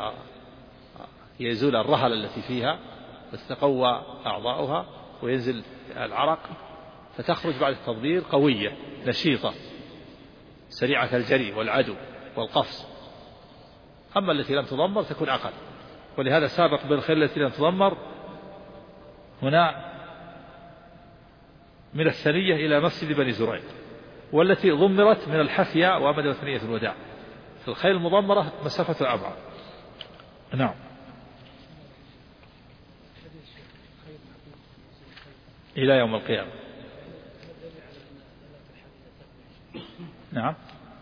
يزول الرهل التي فيها وتتقوى أعضاؤها وينزل العرق، فتخرج بعد التضمير قوية نشيطة سريعة الجري والعدو والقفز. أما التي لم تضمر تكون أقل، ولهذا سابق بالخيل التي لم تضمر هنا من الثنية إلى مسجد بني زريق، والتي ضمرت من الحفية وأبد ثنية الوداع. في الخيل المضمرة مسافة أبعد. نعم. إلى يوم القيامة. نعم.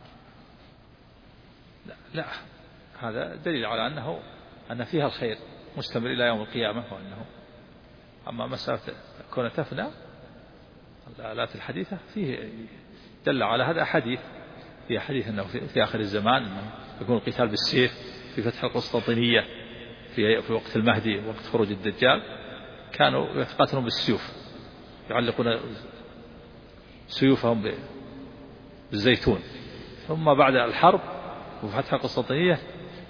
لا هذا دليل على أن فيها الخير مستمر إلى يوم القيامة، وأنه أما مسألة كون تفنى الآلات الحديثة فيه دل على هذا حديث، في حديث أنه في آخر الزمان أنه يكون القتال بالسيف في فتح القسطنطينية في وقت المهدي وقت خروج الدجال، كانوا يتقاتلون بالسيوف، يعلقون سيوفهم بالزيتون. ثم بعد الحرب وفتح القسطنطينية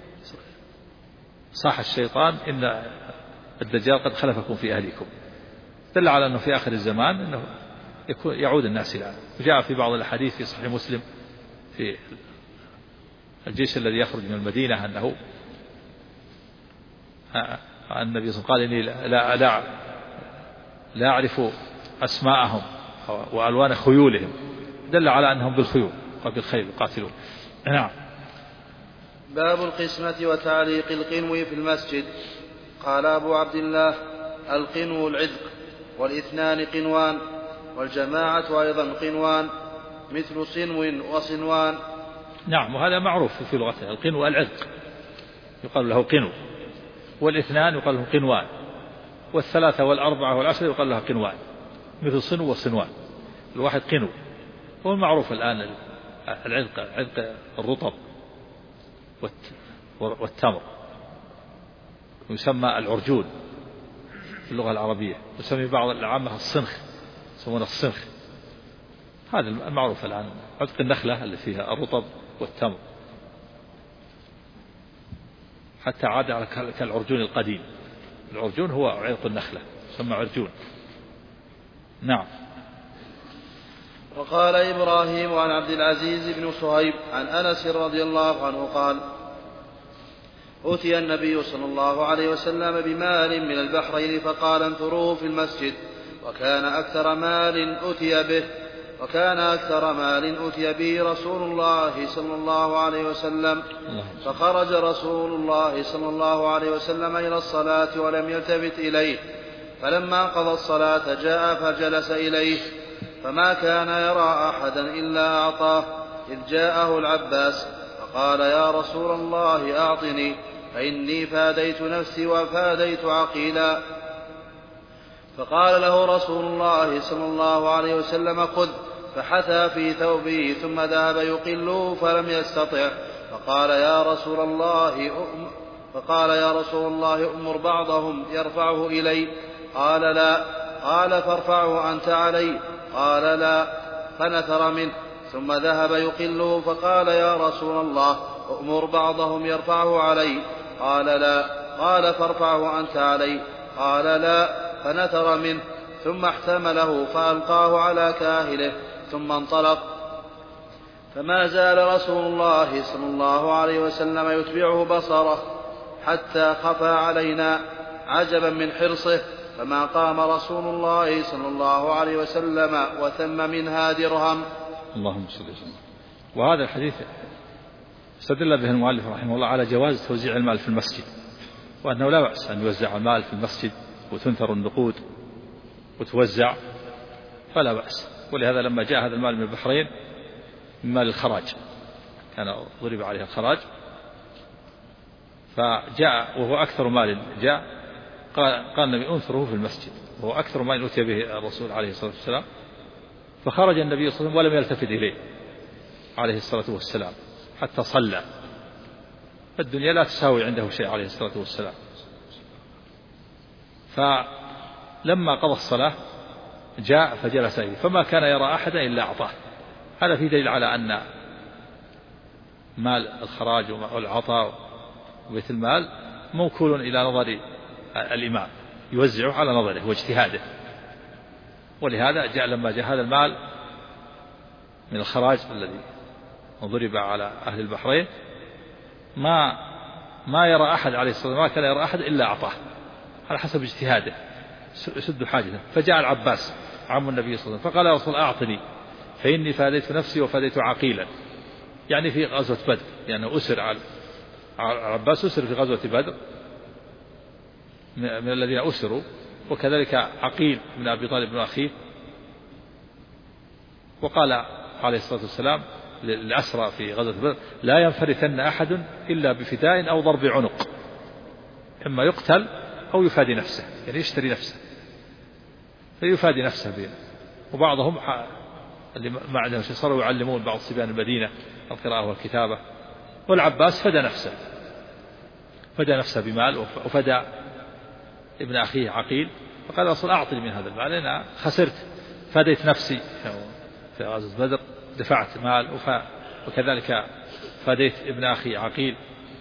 صاح الشيطان إن الدجال قد خلفكم في أهلكم، دل على أنه في آخر الزمان أنه يعود الناس إلى. وجاء في بعض الأحاديث في صحيح مسلم في الجيش الذي يخرج من المدينة أنه النبي صلى الله عليه وسلم قال إني لا أعرف أسماءهم وألوان خيولهم، دل على أنهم بالخيول وبالخيل يقاتلون. نعم. باب القسمة وتعليق القنو في المسجد. قال أبو عبد الله: القنو العذق، والاثنان قنوان، والجماعة أيضا قنوان، مثل صنو وصنوان. نعم، وهذا معروف في لغته. القنو العذق يقال له قنو، والاثنان يقال له قنوان، والثلاثة والأربعة والعشرة يقال لها قنوان، مثل صنو وصنوان. الواحد قنو. والمعروف الآن عذق الرطب والتمر، يسمى العرجون في اللغة العربية، يسمي بعض العامة الصنخ، يسمونه الصنخ. هذا المعروف الآن، عذق النخلة اللي فيها الرطب والتمر، حتى عاد على كالعرجون القديم. العرجون هو عذق النخلة، يسمى عرجون. نعم. وقال إبراهيم عن عبد العزيز بن صهيب عن أنس رضي الله عنه قال: أتي النبي صلى الله عليه وسلم بمال من البحرين فقال: انثروه في المسجد. وكان أكثر مال أتي به رسول الله صلى الله عليه وسلم. فخرج رسول الله صلى الله عليه وسلم إلى الصلاة ولم يلتفت إليه، فلما قضى الصلاة جاء فجلس إليه، فما كان يرى أحدا إلا أعطاه، إذ جاءه العباس فقال: يا رسول الله أعطني، فإني فاديت نفسي وفاديت عقيلا. فقال له رسول الله صلى الله عليه وسلم: خذ. فحثى في ثوبه ثم ذهب يقله فلم يستطع، فقال: يا رسول الله أمر بعضهم يرفعه إلي. قال: لا. قال: فارفعه أنت علي. قال: لا. فنثر منه ثم ذهب يقله، فقال: يا رسول الله أمر بعضهم يرفعه علي. قال: لا. قال: فارفعه أنت علي. قال: لا. فنثر منه ثم احتمله فألقاه على كاهله ثم انطلق. فما زال رسول الله صلى الله عليه وسلم يتبعه بصره حتى خفى علينا، عجبا من حرصه. فما قام رسول الله صلى الله عليه وسلم وثم منها درهم. اللهم صل وسلم. وهذا الحديث استدل به المؤلف رحمه الله على جواز توزيع المال في المسجد، وأنه لا بأس أن يوزع المال في المسجد وتنثر النقود وتوزع، فلا بأس. ولهذا لما جاء هذا المال من البحرين من مال الخراج، كان ضرب عليه الخراج، فجاء وهو أكثر مال جاء، قال النبي انثره في المسجد، وهو أكثر مال أتي به الرسول عليه الصلاة والسلام. فخرج النبي صلى الله عليه وسلم ولم يلتفت إليه عليه الصلاة والسلام حتى صلى. الدنيا لا تساوي عنده شيء عليه الصلاة والسلام. فلما قضى الصلاة جاء فجلس إليه، فما كان يرى أحدا إلا أعطاه. هذا فيه دليل على أن مال الخراج والعطاء وبيت المال موكول إلى نظر الإمام، يوزعه على نظره واجتهاده. ولهذا جاء لما جاء هذا المال من الخراج الذي ضرب على أهل البحرين ما يرى أحد عليه الصلاة والسلام، ما كان يرى أحد إلا أعطاه على حسب اجتهاده يسد حاجته. فجاء العباس عم النبي صلى الله عليه وسلم فقال يا رسول الله أعطني فإني فاديت نفسي وفاديت عقيلا، يعني في غزوة بدر، لأنه يعني أسر على العباس، أسر في غزوة بدر من الذين أسروا، وكذلك عقيل من أبي طالب بن أخيه. وقال عليه الصلاة والسلام للأسرى في غزوة بدر لا ينفرثن أحد إلا بفداء أو ضرب عنق، إما يقتل أو يفادي نفسه، يعني يشتري نفسه فيفادي نفسه بيه. وبعضهم اللي ما عندهم شيء صاروا يعلمون بعض صبيان المدينة القراءة والكتابة. والعباس فدى نفسه بمال، وفدى ابن أخيه عقيل، فقال رسول أعطني من هذا المال، أنا خسرت، فديت نفسي في غزوة بدر، دفعت مال، وكذلك فديت ابن أخي عقيل.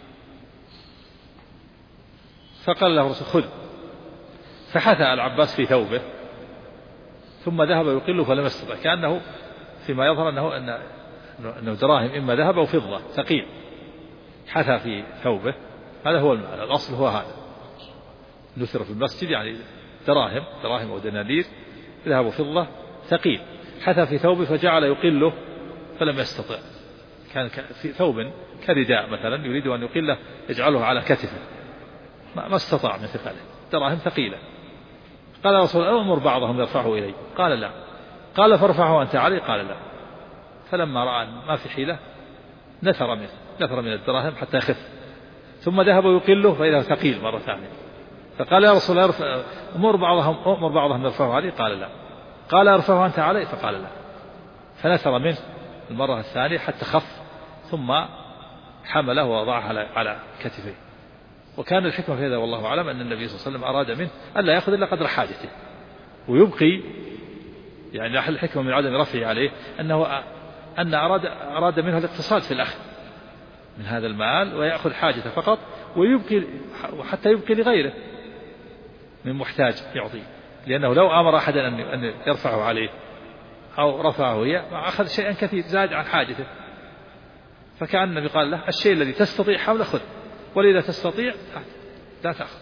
فقال له الرسول خذ، فحثى العباس في ثوبه ثم ذهب يقله فلم يستطع، كأنه فيما يظهر أنه دراهم إما ذهب أو فضة ثقيل، حثى في ثوبه. هذا هو المعنى، الأصل هو هذا، نثر في المسجد يعني دراهم أو دنانير ذهب وفضة ثقيل، حثى في ثوبه فجعل يقله فلم يستطع. كان في ثوب كرداء مثلا يريد أن يقله يجعله على كتفه، ما استطاع من ثقله، دراهم ثقيلة. قال رسول الله أمر بعضهم يرفعه إلي، قال لا. قال فارفعه أنت علي، قال لا. فلما رأى ما في حيلة نثر من الدراهم حتى يخف، ثم ذهب يقله فإذا ثقيل مرة ثانية. فقال يا رسول الله أمر بعضهم يرفعه علي، قال لا. قال ارفعه أنت علي، فقال لا. فنثر منه المرة الثانية حتى خف، ثم حمله ووضعه على كتفه. وكان الحكمة في هذا والله أعلم أن النبي صلى الله عليه وسلم أراد منه ألا يأخذ إلا قدر حاجته ويبقي، يعني الحكمة من عدم رفعه عليه أن أراد منه الاقتصاد في الأخذ من هذا المال ويأخذ حاجته فقط، ويبقي وحتى يبقي لغيره من محتاج يعطيه، لأنه لو أمر أحدا أن يرفعه عليه أو رفعه هي أخذ شيئا كثير زاد عن حاجته. فكأن النبي قال له الشيء الذي تستطيع حاول خذ، وإذا تستطيع لا تأخذ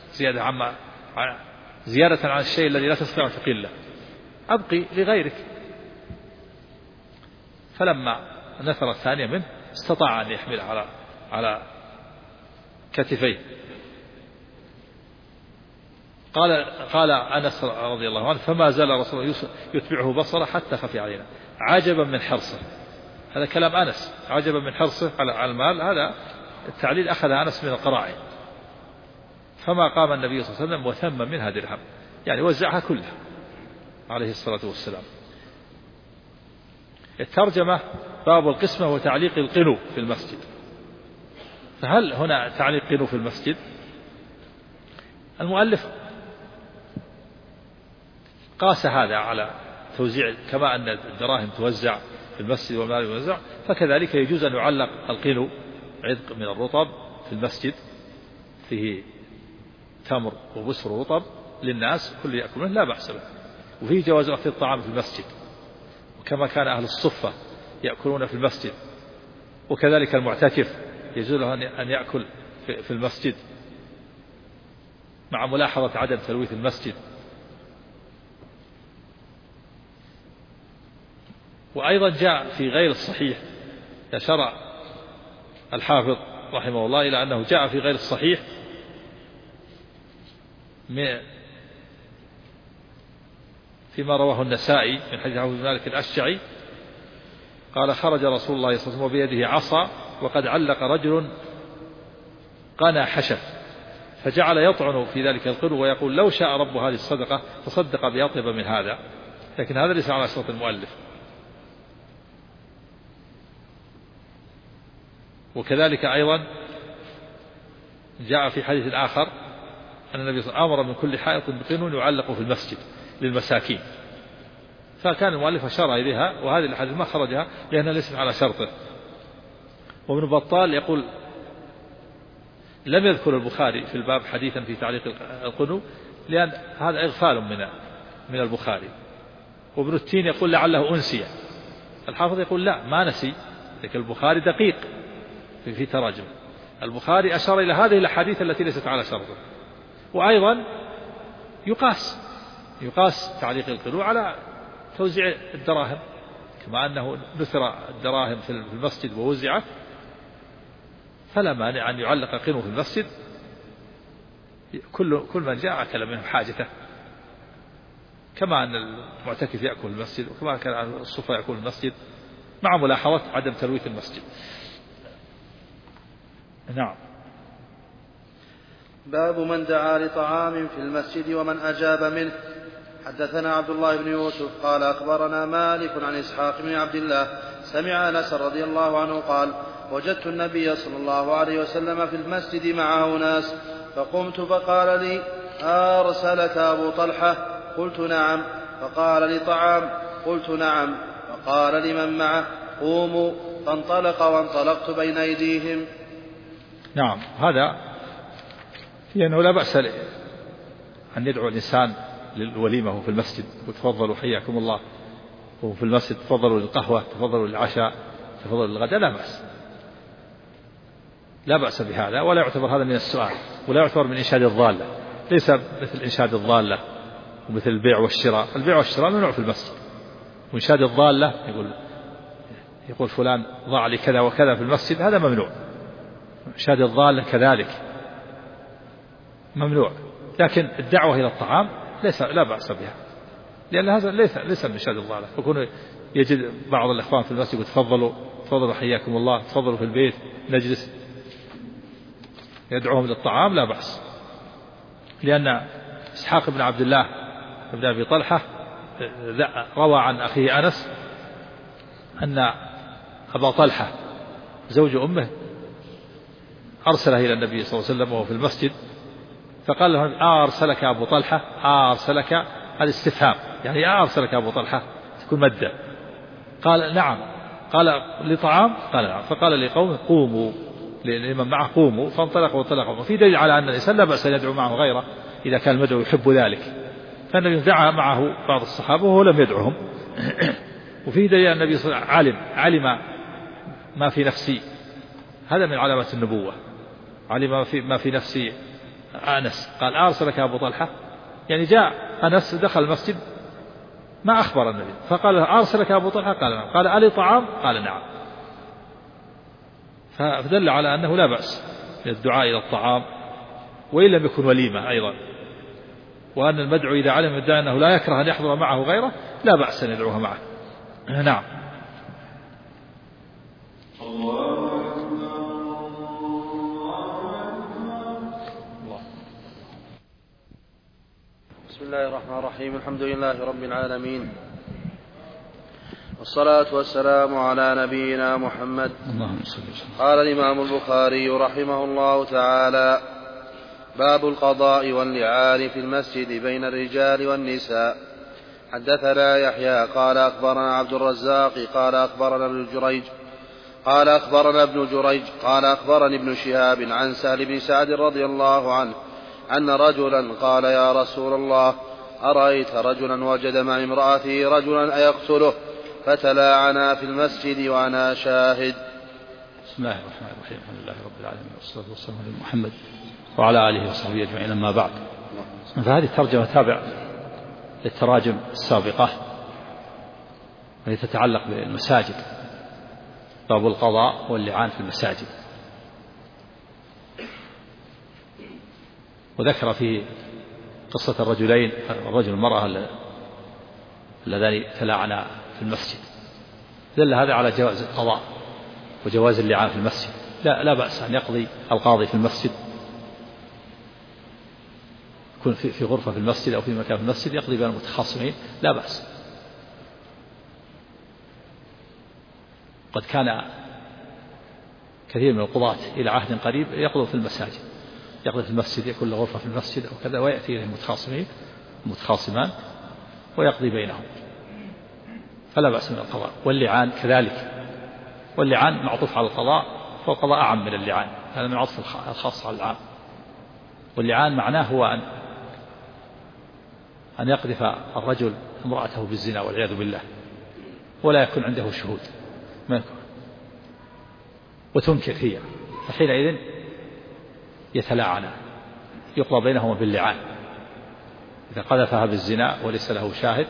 زيادة عن الشيء الذي لا تستطيع تقله، أبقي لغيرك. فلما نثر الثانية منه استطاع أن يحمل على كتفيه. قال أنس رضي الله عنه فما زال رسول الله يتبعه بصره حتى خفي علينا عجبا من حرصه. هذا كلام أنس، عجبا من حرصه على المال. هذا التعليل أخذ أنس من القرائن. فما قام النبي صلى الله عليه وسلم وثم منها درهم، يعني وزعها كلها عليه الصلاة والسلام. الترجمة باب القسمة وتعليق القنو في المسجد. فهل هنا تعليق قنو في المسجد؟ المؤلف قاس هذا على توزيع، كما أن الدراهم توزع في المسجد والمال يوزع، فكذلك يجوز أن يعلق القنو عذق من الرطب في المسجد فيه تمر وبسر رطب للناس كل يأكل منه لا بأس به. وفيه جواز أكل الطعام في المسجد، وكما كان أهل الصفة يأكلون في المسجد، وكذلك المعتكف يجوز له أن يأكل في المسجد مع ملاحظة عدم تلويث المسجد وأيضا جاء في غير الصحيح، أشار الحافظ رحمه الله إلى أنه جاء في غير الصحيح فيما رواه النسائي من حديث عوف بن مالك الأشجعي قال خرج رسول الله صلى الله عليه وسلم وبيده عصا وقد علق رجل قنا حشف فجعل يطعن في ذلك القنو ويقول لو شاء رب هذه الصدقة تصدق بأطيب من هذا، لكن هذا ليس على شرط المؤلف. وكذلك أيضا جاء في حديث آخر أن النبي صلى الله عليه وسلم أمر من كل حائط بقنون يعلق في المسجد للمساكين، فكان المؤلف أشار إليها، وهذه الحديث ما خرجها لأنها ليست على شرطه. وابن بطال يقول لم يذكر البخاري في الباب حديثا في تعليق القنو لأن هذا إغفال من البخاري. وابن التين يقول لعله أنسي، الحافظ يقول لا ما نسي، لكن البخاري دقيق في تراجم. البخاري أشار إلى هذه الأحاديث التي ليست على شرطه. وأيضا يقاس تعليق القنو على توزيع الدراهم، كما أنه نثر الدراهم في المسجد ووزعت، فلا مانع أن يعلق قنو في المسجد، كل من جاء أكل منه حاجته، كما أن المعتكف يأكل المسجد وكما كان الصفا يأكل المسجد، مع ملاحظة عدم تلويث المسجد. نعم. باب من دعا لطعام في المسجد ومن أجاب منه. حدثنا عبد الله بن يوسف قال أخبرنا مالك عن إسحاق بن عبد الله سمع أنس رضي الله عنه قال وجدت النبي صلى الله عليه وسلم في المسجد معه ناس فقمت فقال لي أرسلك أبو طلحة؟ قلت نعم. فقال لطعام؟ قلت نعم. فقال لمن معه قوموا، فانطلق وانطلقت بين أيديهم. نعم. هذا في أنه لا بأس أن يدعو الإنسان للوليمة وهو في المسجد وتفضلوا حياكم الله، وهو في المسجد تفضلوا للقهوة، تفضلوا للعشاء، تفضلوا للغداء، لا بأس بهذا، ولا يعتبر هذا من السؤال، ولا يعتبر من إنشاد الضالة، ليس مثل إنشاد الضالة ومثل البيع والشراء. البيع والشراء ممنوع في المسجد، وإنشاد الضالة يقول فلان ضاع لي كذا وكذا في المسجد، هذا ممنوع. إنشاد الضالة كذلك ممنوع. لكن الدعوة إلى الطعام لا بأس بها، لأن هذا ليس من إنشاد الضالة. يكون يجد بعض الإخوان في المسجد تفضلوا حياكم الله، تفضلوا في البيت نجلس، يدعوهم للطعام، لا بأس. لأن إسحاق بن عبد الله بن أبي طلحة روى عن أخيه أنس أن أبا طلحة زوج أمه أرسله إلى النبي صلى الله عليه وسلم وهو في المسجد، فقال له أرسلك أبو طلحة؟ أرسلك هذا استفهام، يعني أرسلك أبو طلحة تكون مدة. قال نعم. قال لطعام؟ قال نعم. فقال لقوم قوموا، لمن معه قوموا، فانطلقوا وانطلقوا. في دليل على أن الإنسان لا بأس أن يدعو معه غيره إذا كان المدعو يحب ذلك، فالنبي دعا معه بعض الصحابة وهو لم يدعهم. وفيه دليل أن النبي صلى الله عليه وسلم علم ما في نفسي، هذا من علامات النبوة، علم ما في نفسي أنس. قال أرسلك أبو طلحة، يعني جاء أنس دخل المسجد ما أخبر النبي، فقال أرسلك أبو طلحة؟ قال نعم. قال ألي طعام؟ قال نعم. فدل على أنه لا بأس الدعاء إلى الطعام وإن لم يكن وليمة أيضا، وأن المدعو إذا علم الداعي أنه لا يكره أن يحضر معه غيره لا بأس أن يدعوه معه. نعم. بسم الله الرحمن الرحيم. الحمد لله رب العالمين، والصلاة والسلام على نبينا محمد. قال الإمام البخاري رحمه الله تعالى: باب القضاء واللعان في المسجد بين الرجال والنساء. حدثنا يحيى قال أخبرنا عبد الرزاق قال أخبرنا ابن جريج قال أخبرني ابن شهاب عن سهل بن سعد رضي الله عنه أن رجلا قال: يا رسول الله، أرأيت رجلا وجد مع امرأته رجلا أيقتله؟ فتلاعنا في المسجد وأنا شاهد. بسم الله الرحمن الرحيم. الحمد لله رب العالمين، والصلاة والسلام على محمد وعلى آله وصحبه أجمعين، أما بعد. فهذه الترجمة تابع للتراجم السابقة وهي تتعلق بالمساجد، باب القضاء واللعان في المساجد. وذكر فيه قصة الرجلين، الرجل والمرأة اللذان تلاعنا في المسجد، دل هذا على جواز القضاء وجواز اللعان في المسجد. لا بأس أن يقضي القاضي في المسجد، يكون في غرفة في المسجد أو في مكان في المسجد يقضي بين المتخاصمين، لا بأس. قد كان كثير من القضاة إلى عهد قريب يقضوا في المساجد، يقضي في المسجد، يكون له غرفة في المسجد أو كذا، ويأتي إليه المتخاصمان ويقضي بينهم، فلا بأس من القضاء. واللعان كذلك، واللعان معطوف على القضاء، والقضاء أعم من اللعان، هذا من عطف الخاص على العام. واللعان معناه هو أن يقذف الرجل امرأته بالزنا والعياذ بالله، ولا يكون عنده شهود وتنكر هي، فحينئذ يتلاعن، يقضى بينهما باللعان. إذا قذفها بالزنا وليس له شاهد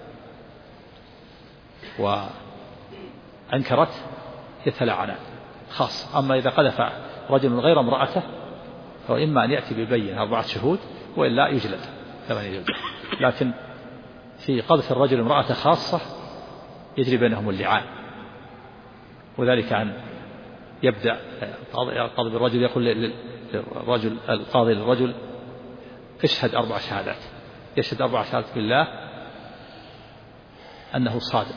وأنكرت يتلاعنان خاصة. أما إذا قذف رجل غير امرأته فإما أن يأتي ببين 4 شهود وإلا يجلد 8 جلدة. لكن في قذف الرجل امرأته خاصة يجري بينهم اللعان، وذلك أن يبدأ القاضي بالرجل، يقول للرجل القاضي للرجل اشهد 4 شهادات، يشهد 4 شهادات بالله أنه صادق،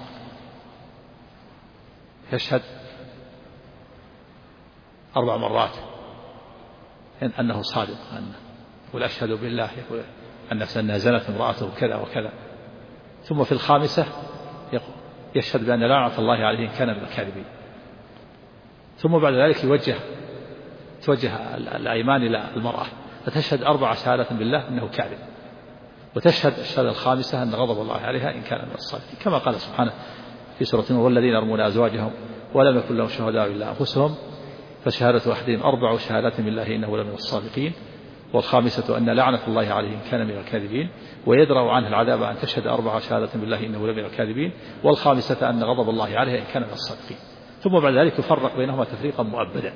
يشهد 4 مرات أنه صادق، يقول أشهد بالله، يقول أنها زنت امرأته كذا وكذا. ثم في الخامسة يشهد بأن لعنة الله عليه إن كان من الكاذبين. ثم بعد ذلك توجه الأيمان إلى المرأة، فتشهد 4 شهادات بالله أنه كاذب، وتشهد الشهادة الخامسة أن غضب الله عليها إن كان من الصادقين، كما قال سبحانه في سورة النور: والذين يرمون أزواجهم ولم يكن لهم شهداء إلا أنفسهم فشهادة أحدهم 4 شهادات بالله إنه لمن الصادقين، والخامسة أن لعنة الله عليه إن كان من الكاذبين، ويدرأ عنه العذاب أن تشهد 4 شهادات بالله إنه لمن الكاذبين، والخامسة أن غضب الله عليها إن كان من الصادقين. ثم بعد ذلك يفرق بينهما تفريقا مؤبدا.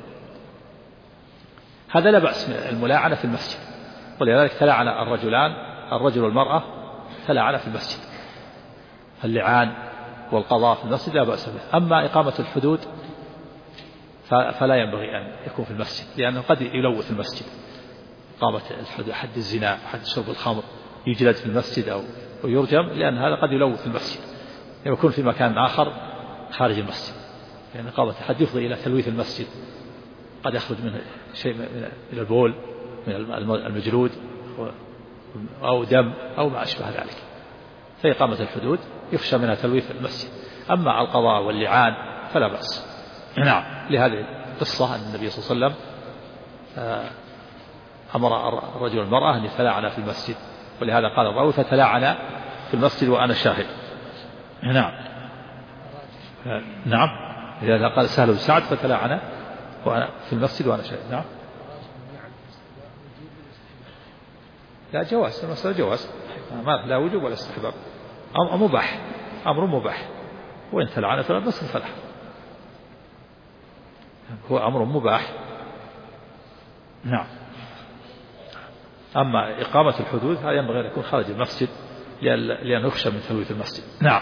هذا لا بأس من الملاعنة في المسجد، ولذلك تلاعن الرجل والمرأة تلاعن في المسجد. اللعان والقضاء في المسجد لا بأس به. أما إقامة الحدود فلا ينبغي أن يكون في المسجد، لأنه قد يلوث المسجد. إقامة الحدود، حد الزنا، حد شرب الخمر، يجلد في المسجد أو يرجم، لأن هذا قد يلوث المسجد، يكون في مكان آخر خارج المسجد، لأن إقامة الحد يفضي إلى تلويث المسجد، قد يخرج منه شيء من البول من المجلود أو دم أو ما أشبه ذلك، فإقامة الحدود يخشى منها تلويث المسجد. أما القضاء واللعان فلا بأس. نعم، لهذه القصة أن النبي صلى الله عليه وسلم أمر الرجل والمرأة أن يتلاعنا في المسجد، ولهذا قال الراوي: فتلاعنا في المسجد وأنا شاهد. نعم، لهذا قال سهل بن سعد: فتلاعنا وأنا في المسجد وأنا شاهد. نعم، لا جواز، المسألة جواز، لا وجوب ولا استحباب، أمر مباح، وإن تلعن فلا بأس فلا، هو أمر مباح. نعم. أما إقامة الحدود هذا ينبغي أن يكون خارج المسجد، لأن يخشى من تلويث المسجد. نعم.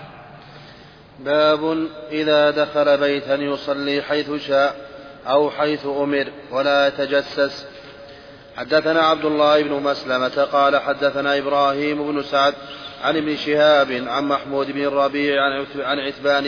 باب إذا دخل بيتا يصلي حيث شاء أو حيث أمر ولا يتجسس. حدثنا عبد الله بن مسلمة قال حدثنا إبراهيم بن سعد عن ابن شهاب عن محمود بن الربيع عن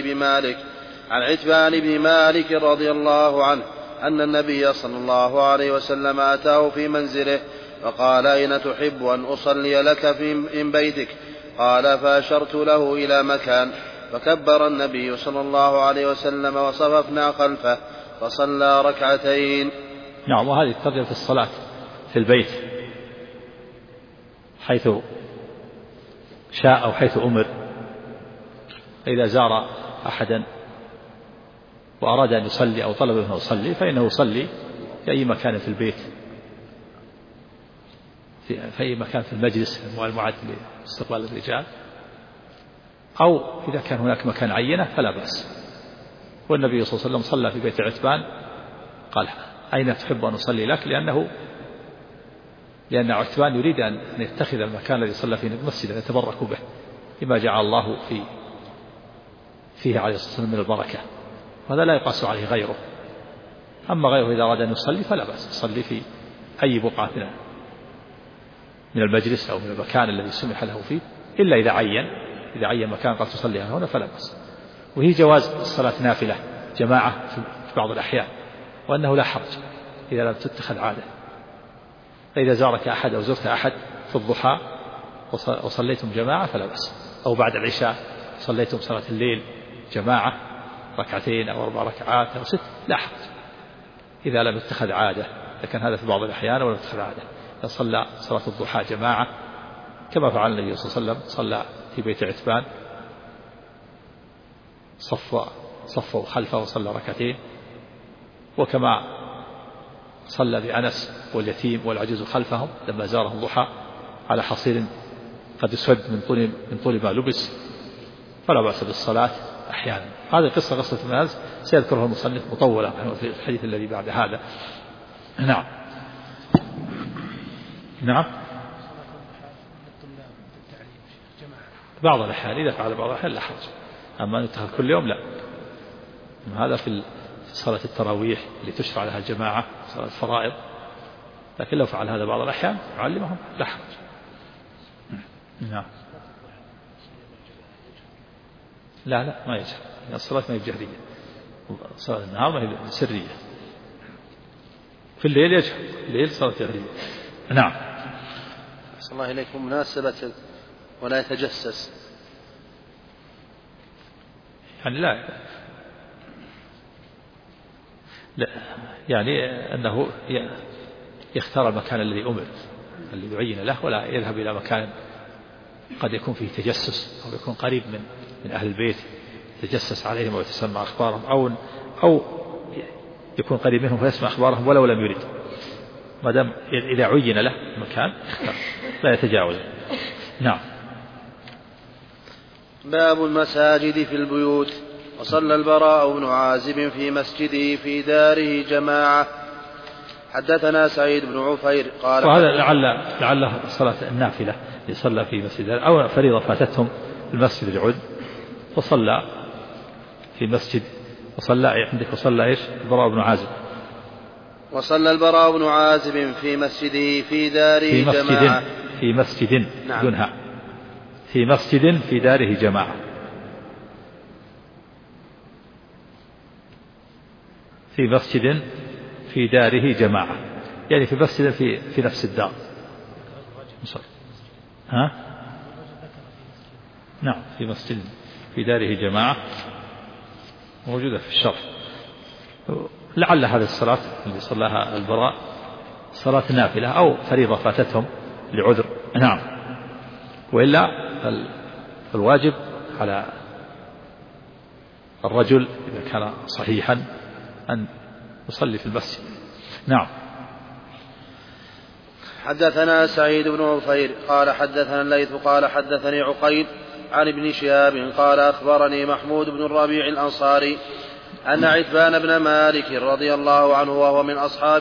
عتبان بن مالك رضي الله عنه أن النبي صلى الله عليه وسلم أتاه في منزله فقال: أين تحب أن أصلي لك من بيتك؟ قال: فأشرت له إلى مكان، فكبر النبي صلى الله عليه وسلم وصففنا خلفه فصلى 2 ركعتين. نعم. وهذه الترجمة في الصلاة في البيت حيث شاء أو حيث أمر. فإذا زار أحدا وأراد أن يصلي أو طلب منه يصلي فإنه يصلي في أي مكان في البيت، في أي مكان في المجلس المعد لاستقبال الرجال، أو إذا كان هناك مكان عينة فلا بأس. والنبي صلى الله عليه وسلم صلى في بيت عتبان قال أين تحب أن أصلي لك، لأن عتبان يريد أن يتخذ المكان الذي صلى فيه مسجدا يتبرك به لما جعل الله فيه عليه الصلاة والسلام من البركة، وهذا لا يقاس عليه غيره. أما غيره إذا أراد أن يصلي فلا بأس، يصلي في أي بقعة من المجلس أو من المكان الذي سمح له فيه، إلا إذا عين مكان قد تصلي هنا فلا بأس. وهي جواز الصلاة نافلة جماعة في بعض الأحيان، وأنه لا حرج إذا لم تتخذ عادة. فإذا زارك أحد أو زرت أحد في الضحى وصليتم جماعة فلا بأس، أو بعد العشاء صليتم صلاة الليل جماعة 2 أو 4 ركعات أو 6 لا حرج إذا لم يتخذ عادة. لكن هذا في بعض الأحيان ولم يتخذ عادة. إذا صلى صلاة الضحى جماعة كما فعل النبي صلى الله عليه وسلم، صلى في بيت عتبان صفوا خلفه وصلى 2 ركعات، وكما صلى بأنس واليتيم والعجوز خلفهم لما زارهم ضحى على حصير قد اسود من طول ما لبس، فلا بأس بالصلاة أحيانا. هذه قصة الناس سيذكرها المصنف مطولة في الحديث الذي بعد هذا. نعم بعض الأحيان إذا فعل بعض الأحيان لا حرج، أما أن يتخذ كل يوم لا. هذا في صلاة التراويح اللي تشرع لها الجماعة، صلاة الفرائض، لكن لو فعل هذا بعض الأحيان يعلمهم لا حرج. نعم لا ما يجهر، الصلاة ما هي جهرية، صلاة النهار ما هي سرية. في الليل يجهر، الليل صلاة جهرية. نعم. صلى الله إليكم. مناسبة ولا يتجسس، يعني لا يعني أنه يختار المكان الذي أمر الذي يعين له، ولا يذهب إلى مكان قد يكون فيه تجسس أو يكون قريب من أهل البيت يتجسس عليهم ويتسمع أخبارهم، أو يكون قريب منهم فيسمع أخبارهم ولو لم يرد، ما دام إذا عين له مكان يختار لا يتجاوز. نعم. باب المساجد في البيوت. وصلى البراء بن عازب في مسجده في داره جماعة. حدثنا سعيد بن عفير قال وهذا لعله صلاة النافلة يصلى في مسجد أو فريضة فاتتهم المسجد العد وصلى في مسجد، وصلى عندك وصلى إيش البراء بن عازب. وصلى البراء بن عازب في مسجده في داره جماعة. في مسجد دونها في مسجد في داره جماعة. في مسجد في داره جماعة يعني في مسجد في نفس الدار. نعم في مسجد في داره جماعة موجودة في الشرح. لعل هذه الصلاة اللي صلاها البراء صلاة نافلة أو فريضة فاتتهم لعذر. نعم. وإلا الواجب على الرجل إذا كان صحيحا أن يصلي في المسجد. نعم. حدثنا سعيد بن عفير قال حدثنا الليث قال حدثني عقيل عن ابن شهاب قال أخبرني محمود بن الربيع الأنصاري أن عتبان بن مالك رضي الله عنه وهو من أصحاب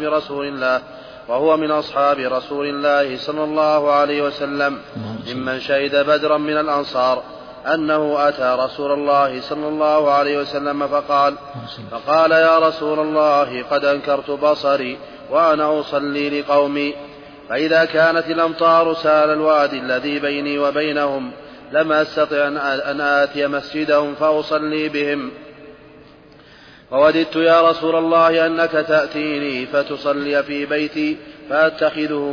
رسول الله صلى الله عليه وسلم ممن شهد بدرا من الأنصار أنه أتى رسول الله صلى الله عليه وسلم فقال يا رسول الله قد أنكرت بصري وأنا أصلي لقومي، فإذا كانت الأمطار سال الوادي الذي بيني وبينهم لم أستطع أن آتي مسجدهم فأصلي بهم، ووددت يا رسول الله أنك تأتيني فتصلي في بيتي فأتخذه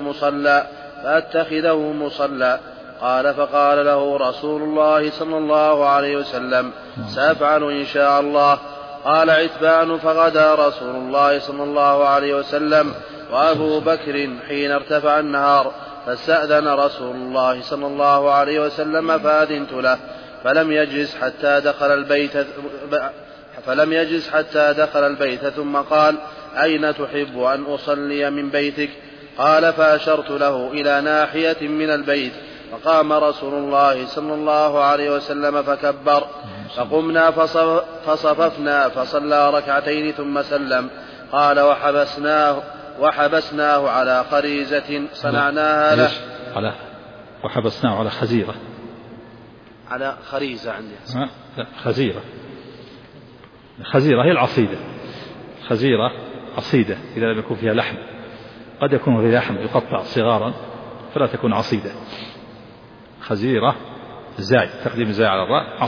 مصلى. قال فقال له رسول الله صلى الله عليه وسلم سأفعل إن شاء الله. قال عتبان فغدا رسول الله صلى الله عليه وسلم وأبو بكر حين ارتفع النهار، فاستأذن رسول الله صلى الله عليه وسلم فأذنت له، فلم يجلس حتى دخل البيت ثم قال أين تحب أن أصلي من بيتك؟ قال فأشرت له إلى ناحية من البيت فقام رسول الله صلى الله عليه وسلم فكبر، فقمنا فصففنا فصلى ركعتين ثم سلم. قال وحبسناه على خريزة صنعناها له. وحبسناه على خزيرة، على خريزة عندي خزيرة هي العصيدة، خزيرة عصيدة إذا لم يكن فيها لحم، قد يكون فيها لحم يقطع صغارا فلا تكون عصيدة. خزيرة زاي، تقديم زاي على الراء،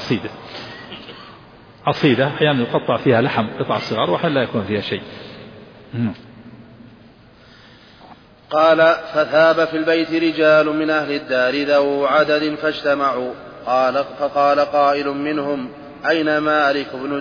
عصيدة أحيانا يقطع فيها لحم قطع صغار وحين لا يكون فيها شيء. قال فثاب في البيت رجال من أهل الدار ذو عدد فاجتمعوا. فقال قائل منهم أين مالك بن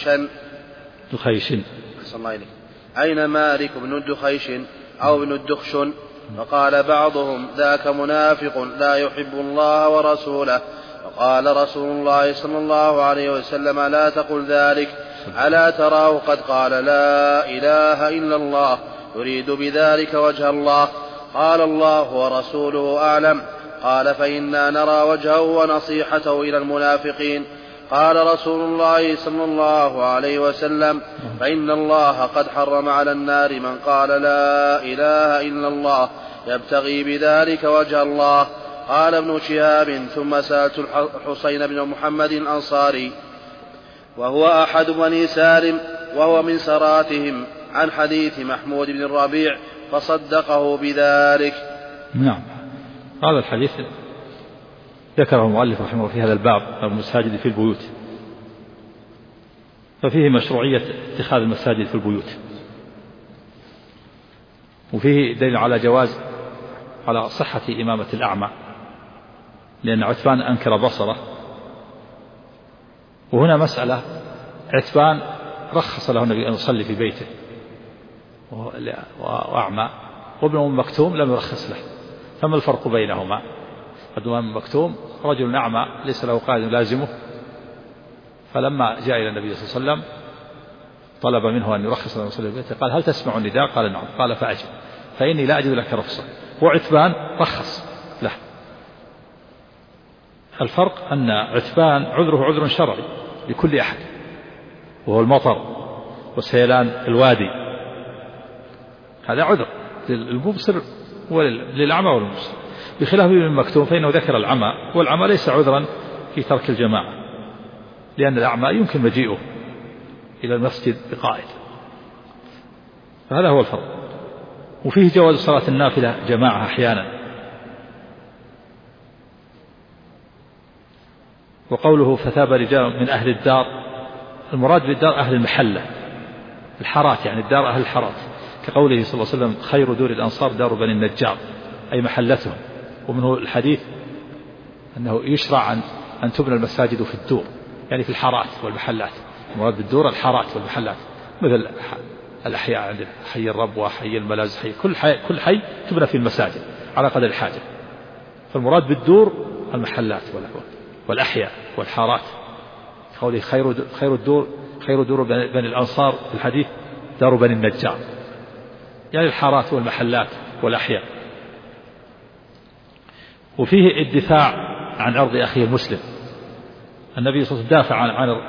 الدخيش أو بن الدخشن؟ فقال بعضهم ذاك منافق لا يحب الله ورسوله. فقال رسول الله صلى الله عليه وسلم لا تقل ذلك، ألا تراه قد قال لا إله إلا الله يريد بذلك وجه الله؟ قال الله ورسوله أعلم. قال فإنا نرى وجهه ونصيحته إلى المنافقين. قال رسول الله صلى الله عليه وسلم فإن الله قد حرم على النار من قال لا إله إلا الله يبتغي بذلك وجه الله. قال ابن شهاب ثم سألت الحسين بن محمد الأنصاري وهو أحد بني سالم وهو من سراتهم عن حديث محمود بن الربيع فصدقه بذلك. نعم، هذا الحديث ذكره المؤلف رحمه الله في هذا الباب، المساجد في البيوت، ففيه مشروعية اتخاذ المساجد في البيوت، وفيه دليل على جواز على صحة إمامة الأعمى، لأن عتبان أنكر بصره. وهنا مسألة، عتبان رخص له النبي أن يصلي في بيته وأعمى، وابن أم مكتوم لم يرخص له، فما الفرق بينهما؟ ابن أم مكتوم رجل أعمى ليس له قائد لازمه، فلما جاء إلى النبي صلى الله عليه وسلم طلب منه أن يرخص له أن يصلي في بيته، قال هل تسمع النداء؟ قال نعم. قال فأجب فإني لا أجد لك رخصة. وعتبان رخص له. الفرق أن عتبان عذره عذر شرعي لكل أحد، وهو المطر وسيلان الوادي، هذا عذر للمبصر وللأعمى والمبصر، بخلاف ابن مكتوم فإنه ذكر العمى، والعمى ليس عذرا في ترك الجماعة، لأن الأعمى يمكن مجيئه إلى المسجد بقائد، فهذا هو الفرق. وفيه جواز صلاة النافلة جماعة أحيانا. وقوله فثاب رجال من أهل الدار، المراد بالدار أهل المحلة، الحارات، يعني الدار أهل الحارات، كقوله صلى الله عليه وسلم خير دور الأنصار دار بني النجار، أي محلتهم. ومنه الحديث أنه يشرع أن تبنى المساجد في الدور، يعني في الحارات والمحلات. المراد بالدور الحارات والمحلات، مثل الأحياء عندنا، حي الربوة، حي الملاز، حي كل حي تبنى في المساجد على قدر الحاجة. فالمراد بالدور المحلات والأحياء والحارات. قوله خير دور بني الأنصار في الحديث دار بني النجار، يعني الحارات والمحلات والأحياء. وفيه الدفاع عن أرض أخيه المسلم. النبي صلى الله عليه وسلم دافع عن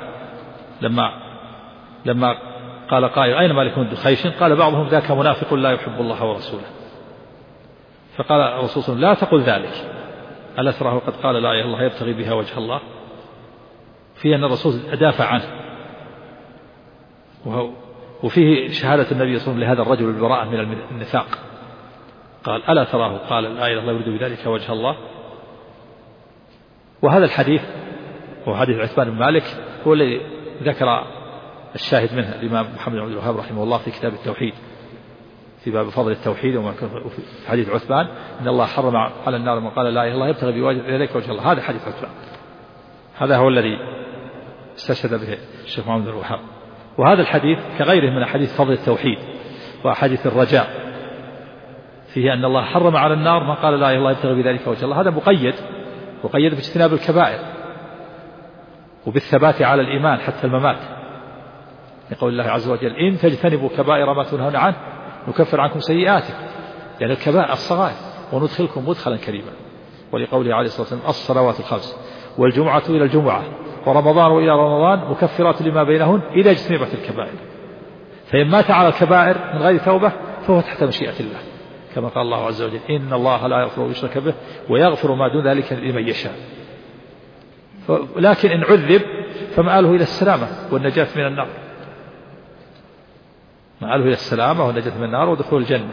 لما قال قائل أين مالك بن الدخيش؟ قال بعضهم ذاك منافق لا يحب الله ورسوله. فقال الرسول صلى الله عليه وسلم لا تقل ذلك، ألا تراه قد قال لا إله إلا الله يبتغي بها وجه الله؟ فيه أن الرسول دافع عنه. وفيه شهادة النبي صلى الله عليه وسلم لهذا الرجل بالبراءة من النفاق، قال ألا تراه قال لا إله إلا الله يريد بذلك وجه الله. وهذا الحديث هو حديث عثمان بن مالك، هو الذي ذكر الشاهد منه الإمام محمد بن عبد الوهاب رحمه الله في كتاب التوحيد، في باب فضل التوحيد. وفي حديث عثمان إن الله حرم على النار من قال لا إله إلا الله يبتغي بذلك وجه الله، هذا حديث عثمان، هذا هو الذي استشهد به الشيخ محمد بن الوهاب. وهذا الحديث كغيره من حديث فضل التوحيد وحديث الرجاء، فيه أن الله حرم على النار من قال لا إله إلا الله يبتغي بذلك وجه الله، هذا مقيد باجتناب الكبائر وبالثبات على الإيمان حتى الممات، لقول الله عز وجل إن تجتنبوا كبائر ما تنهون عنه نكفر عنكم سيئاتكم، يعني الكبائر الصغائر وندخلكم مدخلا كريما. ولقوله عليه الصلاة والسلام الصلوات الخمس والجمعة إلى الجمعة ورمضان إلى رمضان مكفرات لما بينهن إذا اجتنبت الكبائر. فإن مات على الكبائر من غير توبة فهو تحت مشيئة الله، كما قال الله عز وجل إن الله لا يغفر أن يشرك به ويغفر ما دون ذلك لمن يشاء. لكن إن عذب فمآله إلى السلامة والنجاة من النار، مآله إلى السلامة والنجاة من النار ودخول الجنة.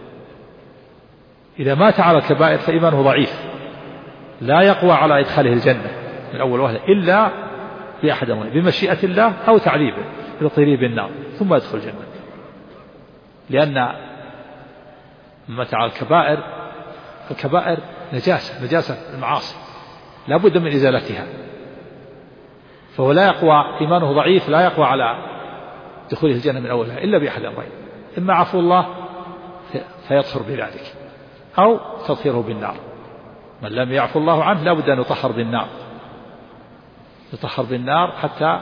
إذا مات على الكبائر فإيمانه ضعيف لا يقوى على إدخاله الجنة من أول وهلة إلا بأحد أمرين: بمشيئة الله أو تعذيبه بتطهيره بالنار ثم يدخل الجنة. لأن مات على الكبائر فالكبائر نجاسة المعاصي لا بد من إزالتها، فهو لا يقوى، إيمانه ضعيف لا يقوى على دخوله الجنة من أولها إلا بأحد أمرين: إما عفو الله فيطهر بذلك أو تطهيره بالنار. من لم يعفو الله عنه لا بد أن يطهر بالنار، يطهر بالنار حتى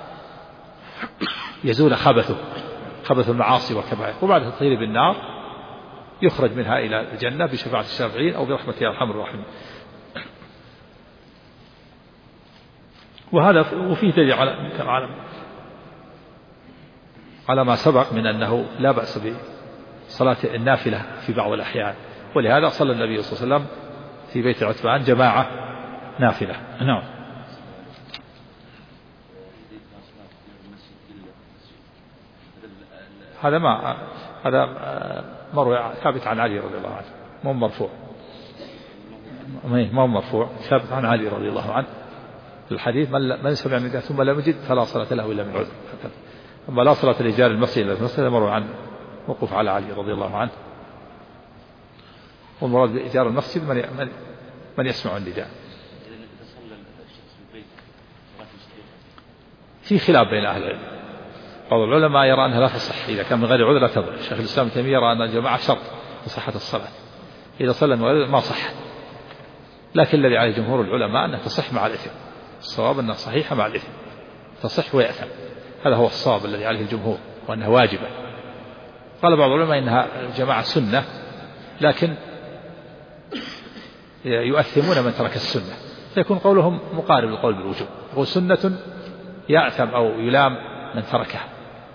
يزول خبث المعاصي والكبائر، وبعد تطهيره بالنار يخرج منها إلى الجنة بشفاعة الشافعين أو برحمة أرحم الراحمين. وهذا وفيه دليل على ما سبق من أنه لا بأس بصلاة النافلة في بعض الأحيان، ولهذا صلى النبي صلى الله عليه وسلم في بيت عتبان جماعة نافلة. نعم. هذا مروي ثابت عن علي رضي الله عنه، مو مرفوع، ما هو مرفوع، ثابت عن علي رضي الله عنه الحديث: من سمع النداء ثم لم يجد فلا صلاة له إلا من عذر. أما لا صلاة لرجال المسجد إلا في المسجد مروي عن موقوف على علي رضي الله عنه. والمراد بإيجار المسجد من يسمع النداء. في خلاف بين أهل العلم، بعض العلماء يرى أنها لا تصح إذا كان من غير عذر لا تضر. شيخ الإسلام ابن تيمية يرى أن الجماعة شرط لصحة الصلاة، إذا صلى من غير ما صح. لكن الذي عليه جمهور العلماء أنها تصح مع الإثم، الصواب أنها صحيحة مع الإثم، تصح ويأثم، هذا هو الصواب الذي عليه الجمهور، وأنها واجبة. قال بعض العلماء إنها الجماعة سنة، لكن يؤثمون من ترك السنة، فيكون قولهم مقارب للقول بالوجوب، هو سنة يأثم أو يلام من تركها.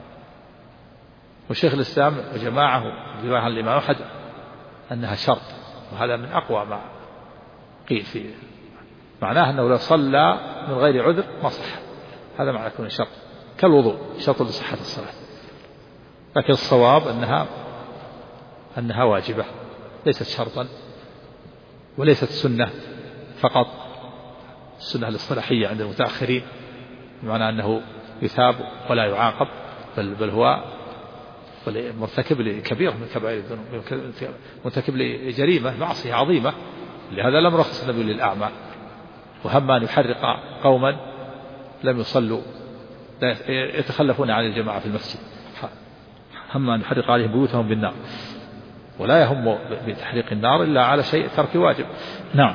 وشيخ الإسلام وجماعة رواية عن الإمام أحمد أنها شرط، وهذا من أقوى ما قيل فيه، معناه أنه لو صلى من غير عذر ما صح، هذا معنى يكون شرط كالوضوء شرط لصحة الصلاة. لكن الصواب أنها واجبة ليست شرطا وليست سنة فقط، السنة الاصطلاحية عند المتأخرين بمعنى أنه يثاب ولا يعاقب، بل هو مرتكب لكبير من كبائر الذنوب، مرتكب لجريمة معصية عظيمة. لهذا لم رخص النبي للأعمى وهم أن يحرق قوما لم يصلوا يتخلفون عن الجماعة في المسجد، هم أن يحرق عليهم بيوتهم بالنار، ولا يهم بتحريق النار إلا على شيء ترك واجب. نعم.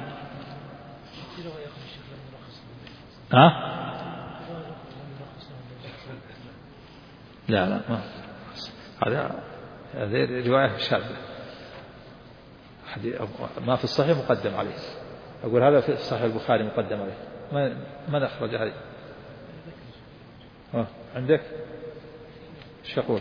لا ما هذه رواية شاذة، ما في الصحيح مقدم عليه، أقول هذا في الصحيح البخاري مقدم عليه، من أخرج هذه؟ عندك ايش يقول؟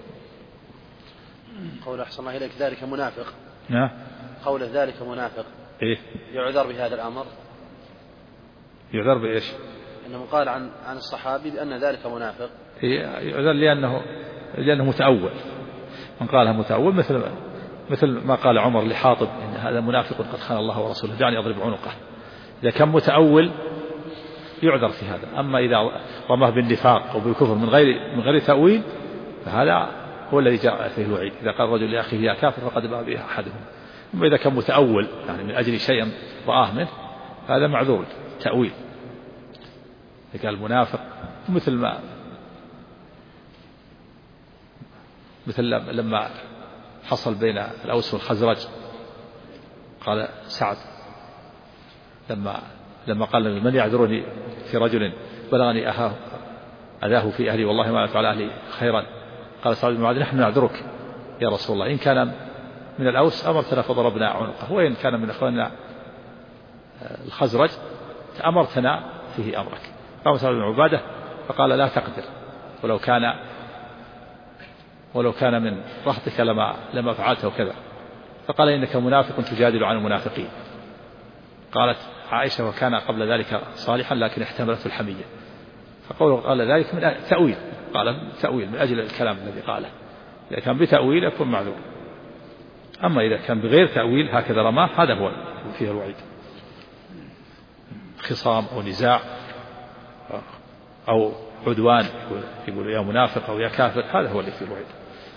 قول أحسن الله إليك ذلك منافق. قوله ذلك منافق إيه؟ يعذر بهذا الأمر. يعذر بإيش؟ إنه قال عن الصحابي بأن ذلك منافق. يعذر لأنه متأول، من قالها متأول مثل ما قال عمر لحاطب إن هذا منافق قد خان الله ورسوله دعني أضرب عنقه. إذا كان متأول يعذر في هذا، أما إذا رماه بالنفاق أو بالكفر من غير تأويل فهذا هو الذي جاء فيه الوعيد. إذا قال رجل لأخيه يا كافر فقد باء به أحدهم. أما إذا كان متأول يعني من أجل شيء رآه منه هذا معذور تأويل. إذا قال المنافق مثل لما حصل بين الأوس والخزرج، قال سعد لما قال من يعذرني في رجل بلغني أذاه في أهلي والله ما أفعل أهلي خيرا، قال سعد بن معاذ نحن نعذرك يا رسول الله، إن كان من الأوس أمرتنا فضربنا عنقه، وإن كان من إخواننا الخزرج أمرتنا فيه أمرك. قام سعد بن عبادة فقال لا تقدر، ولو كان من رهطك لما فعلته وكذا. فقال إنك منافق تجادل عن المنافقين. قالت عائشة وكان قبل ذلك صالحا لكن احتملته الحمية. قال ذلك من تأويل، قال تأويل من أجل الكلام الذي قاله. إذا كان بتأويل يكون معذور، أما إذا كان بغير تأويل هكذا رماه هذا هو فيه الوعيد. خصام أو نزاع أو عدوان يقول يا منافق أو يا كافر، هذا هو اللي فيه الوعيد.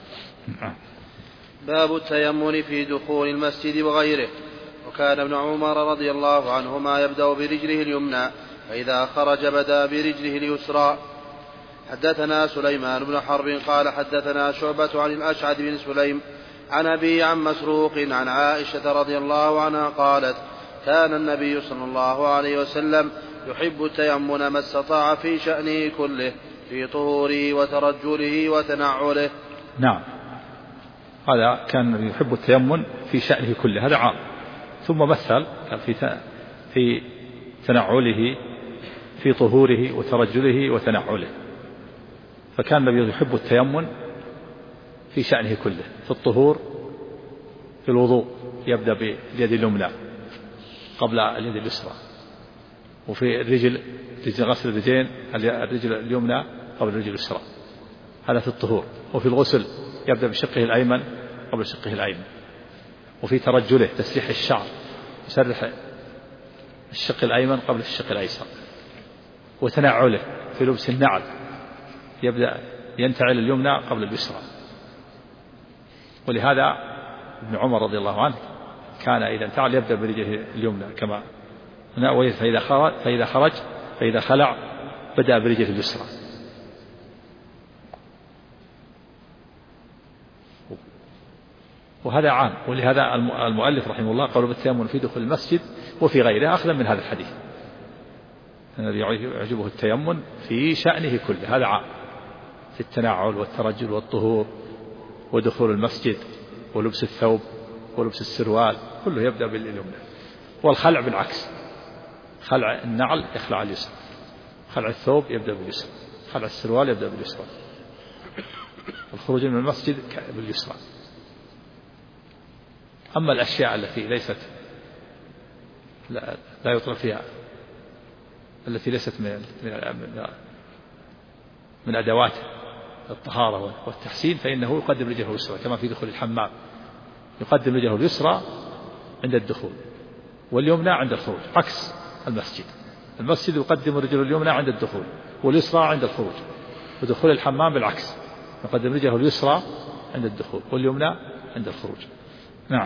باب التيمم في دخول المسجد وغيره. وكان ابن عمر رضي الله عنهما يبدأ برجله اليمنى فإذا خرج بدأ برجله اليسرى. حدثنا سليمان بن حرب قال حدثنا شعبة عن الأشعث بن سليم عن أبي عن مسروق عن عائشة رضي الله عنها قالت كان النبي صلى الله عليه وسلم يحب التيمم ما استطاع في شأنه كله في طهوره وترجله وتنعله. نعم، هذا كان يحب التيمم في شأنه كله، هذا عام. ثم مثل في تنعله في طهوره وترجله وتنعله. فكان النبي يحب التيمم في شأنه كله، في الطهور في الوضوء يبدأ باليد اليمنى قبل اليد اليسرى، وفي الرجل غسل الرجلين الرجل اليمنى قبل الرجل اليسرى، هذا في الطهور. وفي الغسل يبدأ بشقه الأيمن قبل شقه الأيمن. وفي ترجله تسريح الشعر يسرح الشق الأيمن قبل الشق الأيسر. وتنعله في لبس النعل يبدأ ينتعل اليمنى قبل اليسرى. ولهذا ابن عمر رضي الله عنه كان إذا انتعل يبدأ برجله اليمنى كما فإذا خلع بدأ برجله اليسرى. وهذا عام. ولهذا المؤلف رحمه الله قال بالتيمم في دخول المسجد وفي غيره أخذا من هذا الحديث الذي يعجبه التيمم في شأنه كله، هذا عام في التنعل والترجل والطهور ودخول المسجد ولبس الثوب ولبس السروال كله يبدأ باليمنى. والخلع بالعكس، خلع النعل يخلع اليسرى، خلع الثوب يبدأ باليسرى، خلع السروال يبدأ باليسرى، الخروج من المسجد باليسرى. أما الأشياء التي ليست لا يطلق فيها، التي ليست من أدوات الطهارة والتحسين، فإنه يقدم رجله اليسرى كما في دخول الحمام، يقدم رجله اليسرى عند الدخول واليمنى عند الخروج، عكس المسجد يقدم رجله اليمنى عند الدخول واليسرى عند الخروج. ودخول الحمام بالعكس، يقدم رجله اليسرى عند الدخول واليمنى عند الخروج. نعم.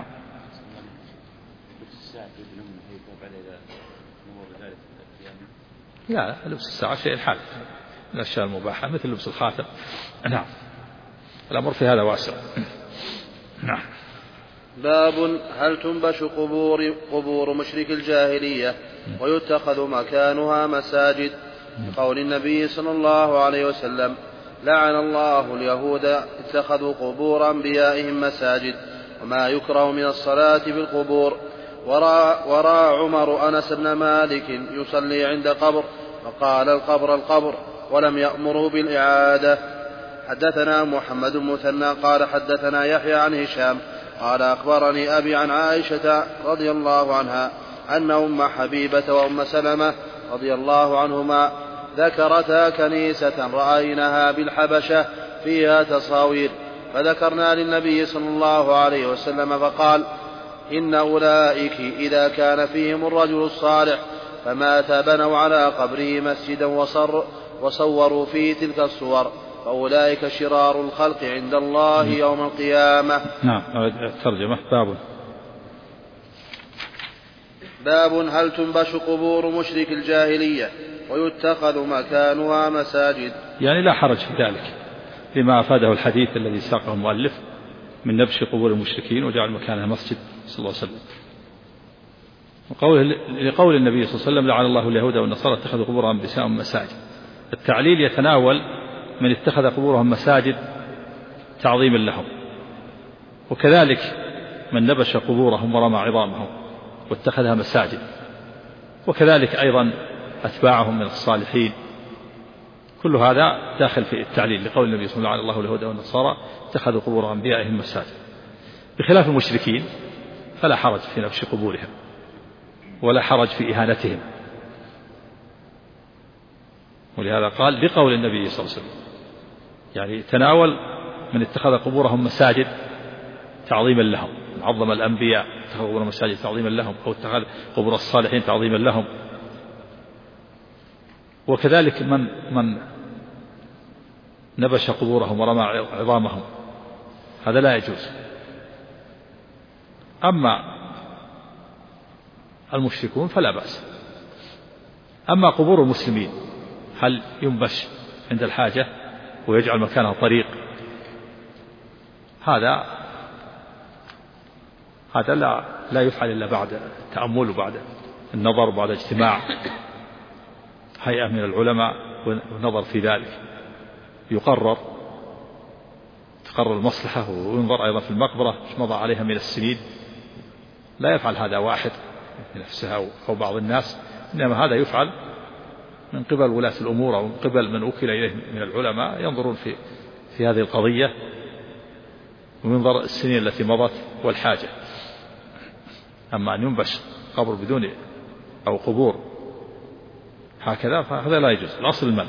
لا، لبس الساعة شيء حال من الأشياء المباحة مثل لبس الخاتم. نعم، الأمر في هذا واسع. نعم. باب هل تنبش قبور مشرك الجاهلية ويتخذ مكانها مساجد؟ قول النبي صلى الله عليه وسلم لعن الله اليهود اتخذوا قبور أنبيائهم مساجد وما يكره من الصلاة في القبور. ورأى عمر أنس بن مالك يصلي عند قبر فقال القبر ولم يأمروا بالإعادة. حدثنا محمد بن مثنى قال حدثنا يحيى عن هشام قال أخبرني أبي عن عائشة رضي الله عنها أن أم حبيبة وأم سلمة رضي الله عنهما ذكرتا كنيسة رأيناها بالحبشة فيها تصاوير، فذكرنا للنبي صلى الله عليه وسلم فقال إن أولئك إذا كان فيهم الرجل الصالح فمات بنوا على قبره مسجدا وصوروا فيه تلك الصور، فأولئك شرار الخلق عند الله يوم القيامة. نعم. الترجمة باب هل تنبش قبور مشرك الجاهلية ويتخذ مكانها مساجد؟ يعني لا حرج في ذلك لما أفاده الحديث الذي ساقه المؤلف من نبش قبور المشركين وجعل مكانها مسجد صلى الله عليه وسلم. لقول النبي صلى الله عليه وسلم لعن الله اليهود والنصارى اتخذوا قبور أنبيائهم مساجد. التعليل يتناول من اتخذ قبورهم مساجد تعظيما لهم، وكذلك من نبش قبورهم ورمى عظامهم واتخذها مساجد وكذلك أيضا أتباعهم من الصالحين. كل هذا داخل في التعليل لقول النبي صلى الله عليه وسلم: الله اليهود والنصارى اتخذوا قبور أنبيائهم مساجد. بخلاف المشركين فلا حرج في نبش قبورهم ولا حرج في إهانتهم، ولهذا قال لقول النبي صلى الله عليه وسلم، يعني تناول من اتخذ قبورهم مساجد تعظيما لهم، عظم الأنبياء اتخذ قبورهم مساجد تعظيما لهم، أو اتخذ قبور الصالحين تعظيما لهم. وكذلك من نبش قبورهم ورمى عظامهم هذا لا يجوز. أما المشركون فلا بأس. أما قبور المسلمين هل ينبش عند الحاجة ويجعل مكانها طريق؟ هذا لا يفعل إلا بعد التأمل وبعد النظر وبعد اجتماع هيئة من العلماء والنظر في ذلك، تقرر المصلحة وينظر أيضا في المقبرة ايش مضى عليها من السنين. لا يفعل هذا واحد بنفسه أو بعض الناس، إنما هذا يفعل من قبل ولاة الأمور أو من قبل من أوكل إليه من العلماء، ينظرون في هذه القضية وينظر السنين التي مضت والحاجة. أما أن ينبش قبر بدون أو قبور هكذا فهذا لا يجوز، الأصل المنع.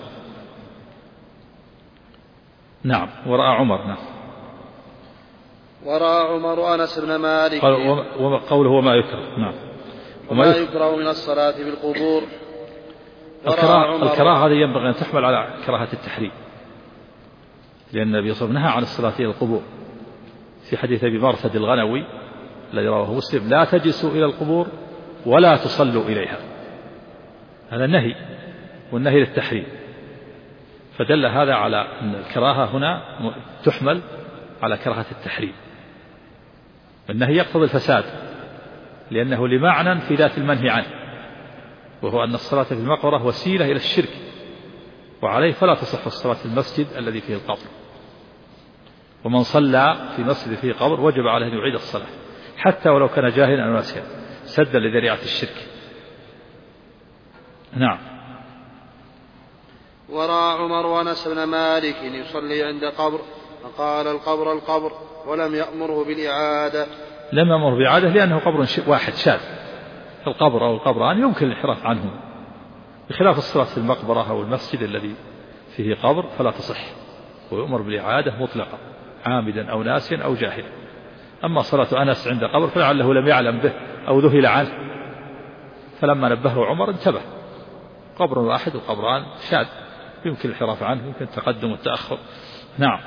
نعم. ورأى عمر. نعم. ورأى عمر أنس بن مالك قوله وما يكره. نعم. وما يكره من الصلاة بالقبور. الكراهة هذه ينبغي أن تحمل على كراهة التحريم، لأن النبي صلى الله عليه وسلم نهى عن الصلاة إلى القبور في حديث أبي مرثد الغنوي الذي رواه مسلم: لا تجلسوا إلى القبور ولا تصلوا إليها. هذا النهي، والنهي للتحريم، فدل هذا على أن الكراهة هنا تحمل على كراهة التحريم. النهي يقتضي الفساد لأنه لمعنى في ذات المنهي عنه، وهو أن الصلاة في المقبرة وسيلة إلى الشرك، وعليه فلا تصح الصلاة في المسجد الذي فيه القبر. ومن صلى في مسجد فيه قبر وجب عليه أن يعيد الصلاة حتى ولو كان جاهلا أو ناسيا سدا لذريعة الشرك. نعم. ورأى عمر أنس بن مالك يصلي عند قبر فقال: القبر القبر، ولم يأمره بالإعادة. لم يأمره بالإعادة لأنه قبر واحد شاذ، القبر أو القبران يمكن الانحراف عنه، بخلاف الصلاة في المقبرة أو المسجد الذي فيه قبر فلا تصح، ويؤمر بالإعادة مطلقة عامدا أو ناسيا أو جاهلا. أما صلاة أنس عند قبر فلعله لم يعلم به أو ذهل عنه، فلما نبهه عمر انتبه، قبر واحد وقبران شاذ يمكن الانحراف عنه، يمكن التقدم والتأخر. نعم.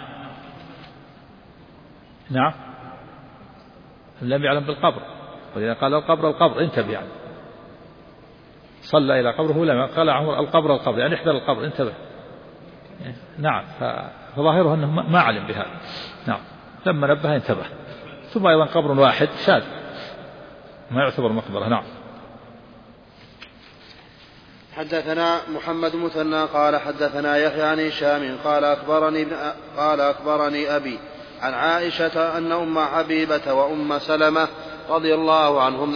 نعم. لم يعلم بالقبر، وإذا قال القبر القبر انتبه، يعني صلى إلى قبره لما قال عمر القبر القبر، يعني احذر القبر انتبه. نعم. فظاهره أنه ما علم بهذا. نعم. لما نبه انتبه. ثم أيضا قبر واحد شاذ ما يعتبر مقبرة. نعم. حدثنا محمد مثنى قال حدثنا يحيى عن هشام قال أخبرني أبي عن عائشة أن أم حبيبة وأم سلمة رضي الله عنهم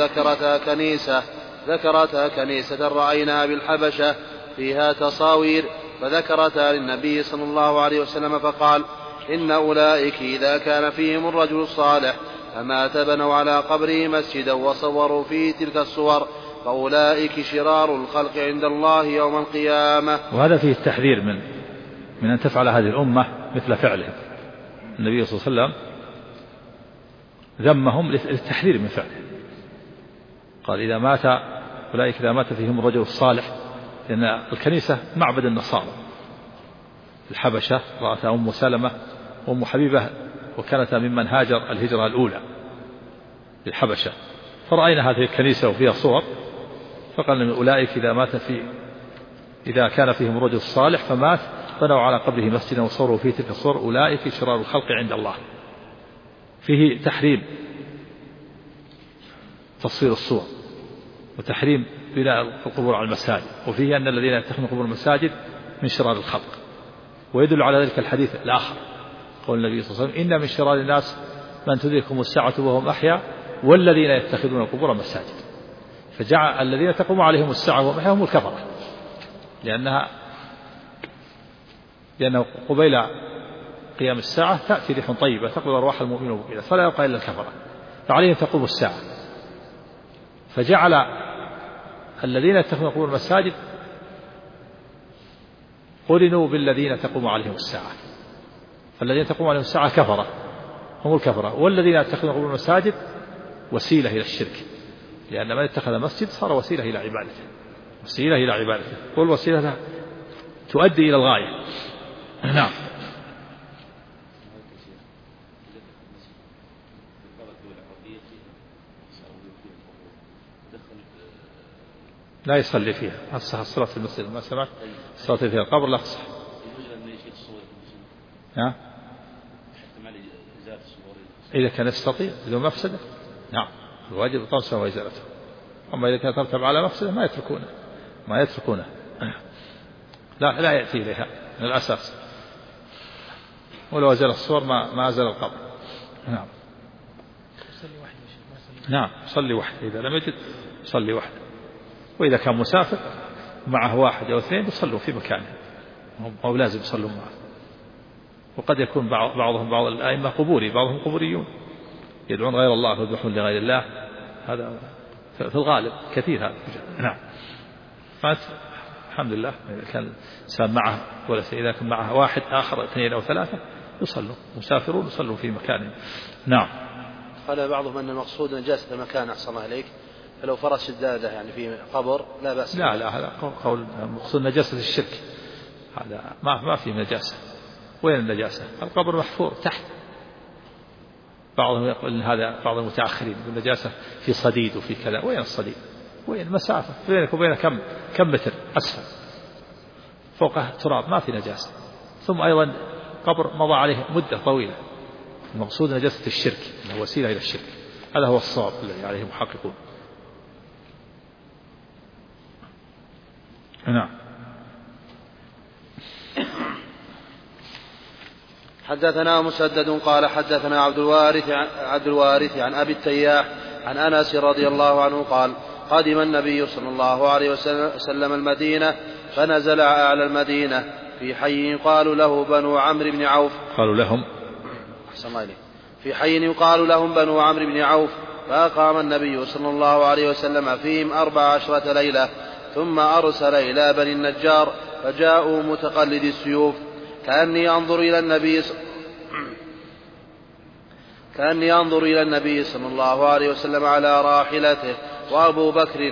ذكرتا كنيسة رأيناها بالحبشة فيها تصاوير، فذكرتا للنبي صلى الله عليه وسلم فقال: إن أولئك إذا كان فيهم الرجل الصالح فمات بنوا على قبره مسجدا وصوروا فيه تلك الصور، فأولئك شرار الخلق عند الله يوم القيامة. وهذا فيه التحذير من أن تفعل هذه الأمة مثل فعلهم. النبي صلى الله عليه وسلم ذمهم للتحذير من فعلهم، قال أولئك إذا مات فيهم الرجل الصالح، لأن الكنيسة معبد النصارى الحبشة، رأتها أم سلمة وأم حبيبة وكانتا ممن هاجر الهجرة الأولى للحبشة، فرأينا هذه الكنيسة وفيها صور، فقال أولئك إذا كان فيهم الرجل الصالح فمات بنوا على قبره مسجدا وصوروا فيه تلك الصور، أولئك شرار الخلق عند الله. فيه تحريم تصوير الصور وتحريم بناء القبور على المساجد، وفيه أن الذين يتخذون قبور المساجد من شرار الخلق. ويدل على ذلك الحديث الآخر قول النبي صلى الله عليه وسلم: إن من شرار الناس من تدركهم الساعة وهم أحياء والذين يتخذون القبور مساجد. فجعل الذين تقوم عليهم الساعة هم الكفرة، لأنه قبيل قيام الساعة تأتي ريح طيبة تقبل أرواح المؤمنين وبقية، فلا يبقى إلا الكفرة، فعليهم تقوم الساعة. فجعل الذين يتخذون قبور المساجد قرنوا بالذين تقوم عليهم الساعة، فالذين تقوم عليهم الساعة كفرة هم الكفرة، والذين يتخذون قبور المساجد وسيلة إلى الشرك، لأن من اتخذ مسجد صار وسيلة إلى عبادته، والوسيلة تؤدي إلى الغاية. نعم. لا يصلي فيها، أصح الصلاة في المسجد ما سمعت الصلاة فيها القبر لا تصح. إذا كان يستطيع بدون مفسدة نعم الواجب طمسه وإزالته، أما إذا كان ترتب على مفسدة ما يتركونه لا يأتي إليها من الأساس، ولو أزال الصور ما أزال القبر. نعم صلي وحده، إذا لم يجد صلي وحده، وإذا كان مسافر معه واحد أو اثنين يصلوا في مكانه، أو لازم يصلوا معه. وقد يكون بعض الأئمة قبوري، بعضهم قبوريون يدعون غير الله ويذبحون لغير الله، هذا في الغالب كثير هذا. نعم. الحمد لله إذا كان إنسان معه ولا إذا كان معه واحد آخر اثنين أو ثلاثة يصلوا، مسافرون يصلوا في مكانهم. نعم. قال بعضهم أن المقصود نجاسة المكان أحسن الله إليك، فلو فرش الدادة يعني في قبر لا بأس. لا هذا قول مقصود نجاسة الشرك، هذا ما في نجاسة. وين النجاسة؟ القبر محفور تحت. بعضهم يقول إن هذا، بعض المتأخرين يقول النجاسة في صديد وفي كذا. وين الصديد؟ وين المسافة بينك وبينه كم متر أسفل، فوقه تراب، ما في نجاسة. ثم أيضا قبر مضى عليه مدة طويلة. المقصود نجاسة الشرك، إنه وسيلة إلى الشرك، هذا هو الصواب الذي عليه محققون. نعم. حدثنا مسدد قال حدثنا عبد الوارث عن أبي التياح عن أنس رضي الله عنه قال قدم النبي صلى الله عليه وسلم المدينة، فنزل أعلى المدينة في حي يقال له بنو عمرو بن عوف. قالوا لهم في حي يقال لهم بنو عمرو بن عوف، فأقام النبي صلى الله عليه وسلم فيهم 14 ليلة، ثم أرسل إلى بني النجار فجاءوا متقلدي السيوف، كأني أنظر إلى النبي صلى الله عليه وسلم على راحلته، وأبو بكر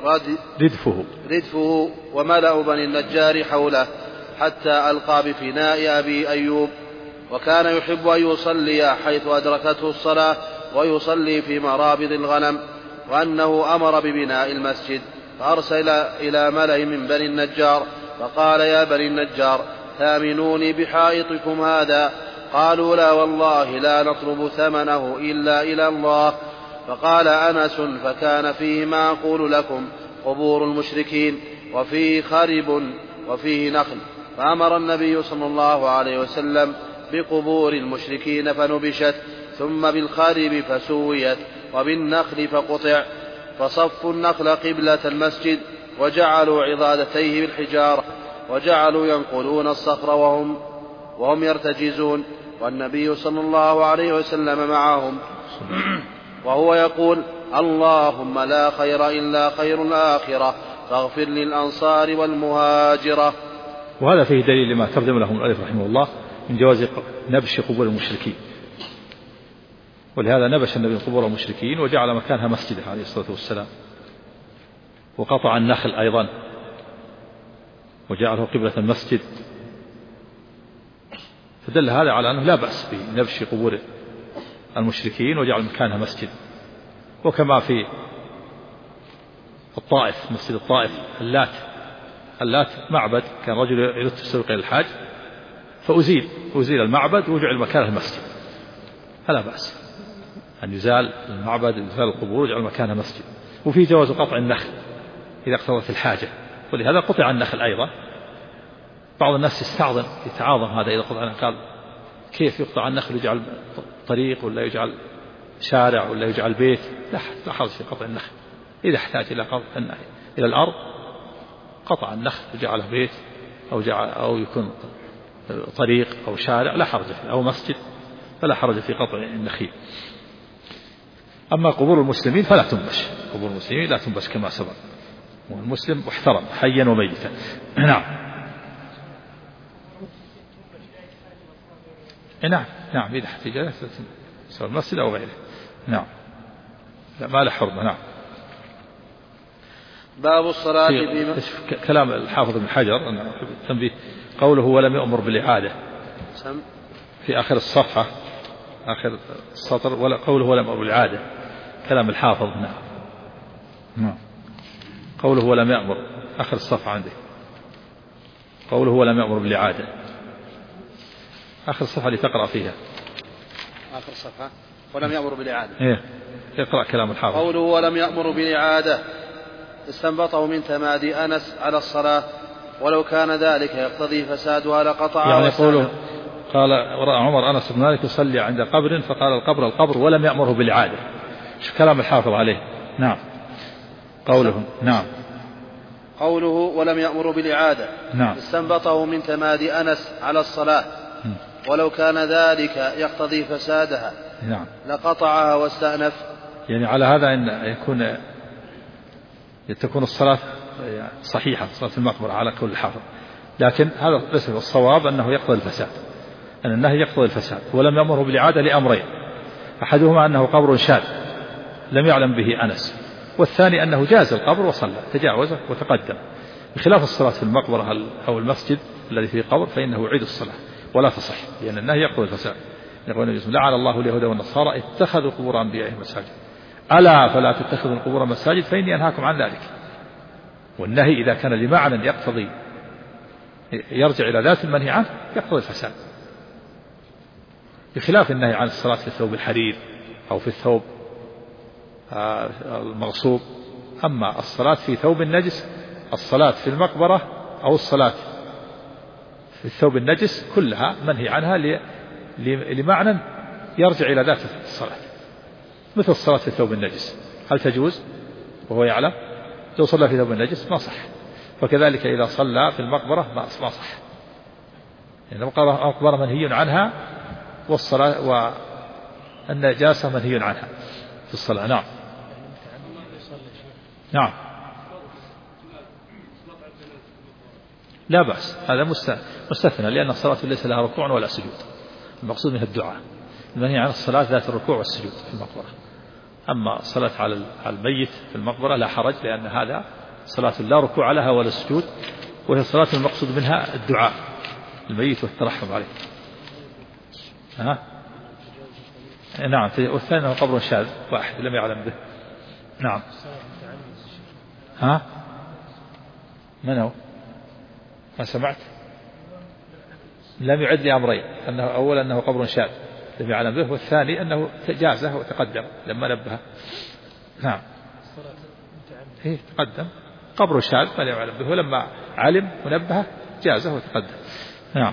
ردفه وملأ بني النجار حوله، حتى ألقى بفناء أبي أيوب، وكان يحب أن يصلي حيث أدركته الصلاة ويصلي في مرابض الغنم، وأنه أمر ببناء المسجد، فأرسل إلى ملأ من بني النجار فقال يا بني النجار ثامنوني بحائطكم هذا. قالوا لا والله لا نطلب ثمنه إلا إلى الله. فقال أنس فكان فيه ما أقول لكم قبور المشركين، وفيه خرب وفيه نخل، فأمر النبي صلى الله عليه وسلم بقبور المشركين فنبشت، ثم بالخرب فسويت، وبالنخل فقطع، فصفوا النخل قبلة المسجد، وجعلوا عضادتيه بالحجارة، وجعلوا ينقلون الصخر وهم يرتجزون، والنبي صلى الله عليه وسلم معهم، وهو يقول اللهم لا خير إلا خير الآخرة، فاغفر للأنصار والمهاجرة. وهذا فيه دليل لما ترجم له المؤلف رحمه الله من جواز نبش قبور المشركين، ولهذا نبش النبي قبور المشركين وجعل مكانها مسجدا عليه الصلاة والسلام، وقطع النخل أيضا وجعله قبلة المسجد، فدل هذا على أنه لا بأس بنبش قبور المشركين وجعل مكانها مسجد. وكما في الطائف، مسجد الطائف اللات معبد، كان رجل يريد السوق إلى الحاج فأزيل المعبد وجعل مكانه المسجد، فلا بأس أن يزال المعبد، يزال القبور ويجعل مكانها مسجد. وفي جواز قطع النخل إذا اقتضت الحاجة، ولهذا قطع النخل أيضا. بعض الناس يستعظم يتعاظم هذا إذا قطع النخل، كيف يقطع النخل يجعل طريق ولا يجعل شارع ولا يجعل بيت؟ لا حرج في قطع النخل، إذا احتاج إلى الأرض قطع النخل وجعله بيت أو يكون طريق أو شارع لا حرج فيه، أو مسجد فلا حرج في قطع النخيل. أما قبور المسلمين فلا تنبش، قبور المسلمين لا تنبش كما سبق، والمسلم محترم حيا وميتا. نعم نعم إذا احتاج سواء المسجد أو غيره. نعم لا ما له حرمة. نعم. باب الصلاة في كلام الحافظ بن حجر تنبيه قوله ولم يؤمر بالإعادة في آخر الصفحة آخر السطر، ولا قوله ولم يؤمر بالإعادة كلام الحافظ. نعم قوله ولم يأمر آخر الصفحة عندي، قوله ولم يأمر بالإعادة آخر الصفحة اللي تقرأ فيها آخر الصفحة ولم يأمر بالإعادة. يقرأ كلام الحافظ. قوله ولم يأمر بالإعادة استنبطه من تمادي أنس على الصلاة، ولو كان ذلك يقتضي فسادها لقطعها. يعني قوله قال رأى عمر أنس بن مالك يصلي عند قبر فقال القبر ولم يأمره بالإعادة. شو كلام الحافظ عليه؟ نعم قوله نعم قوله ولم يأمر بالإعادة نعم استنبطه من تمادي أنس على الصلاة، ولو كان ذلك يقتضي فسادها نعم لقطعها واستأنف. يعني على هذا أن تكون الصلاة صحيحة، صلاة المقبرة على كل حافظ، لكن هذا ليس الصواب أنه يقتضي الفساد، أن النهي يقتضي الفساد. ولم يأمره بالإعادة لأمرين، أحدهما أنه قبر شاذ لم يعلم به أنس، والثاني أنه جاز القبر وصلى تجاوزه وتقدم، بخلاف الصلاة في المقبرة أو المسجد الذي فيه قبر فإنه يعيد الصلاة ولا تصح، لأن النهي يقتضي الفساد. يقول النبي لعن الله اليهود والنصارى اتخذوا قبور أنبيائهم مساجد، ألا فلا تتخذوا القبور مساجد فإني أنهاكم عن ذلك. والنهي إذا كان لمعنى يقتضي يرجع إلى ذات المنهي عنه يقتضي الفساد، بخلاف النهي عن الصلاة في الثوب الحرير أو في الثوب المغصوب. أما الصلاة في ثوب النجس، الصلاة في المقبرة أو الصلاة في الثوب النجس كلها منهي عنها لمعنى يرجع إلى ذات الصلاة، مثل الصلاة في الثوب النجس هل تجوز وهو يعلم؟ لو صلى في ثوب النجس ما صح، فكذلك إذا صلى في المقبرة ما صح، يعني المقبرة منهي عنها والصلاة والنجاسة منهي عنها في الصلاة. نعم نعم لا بأس، هذا مستثنى، لأن الصلاة ليس لها ركوع ولا سجود، المقصود منها الدعاء، المنهي عن الصلاة ذات الركوع والسجود في المقبرة. أما الصلاة على الميت في المقبرة لا حرج، لأن هذا صلاة لا ركوع لها ولا سجود، وهي الصلاة المقصود منها الدعاء الميت والترحم عليه. نعم. والثاني هو قبر شاذ واحد لم يعلم به. نعم. من هو؟ ما سمعت؟ لم يعد لأمرين، أنه أولا أنه قبر شاذ لم يعلم به، والثاني أنه جازه وتقدم لما نبه. نعم تقدم قبر شاذ فلم يعلم به، ولما علم ونبه جازه وتقدم. نعم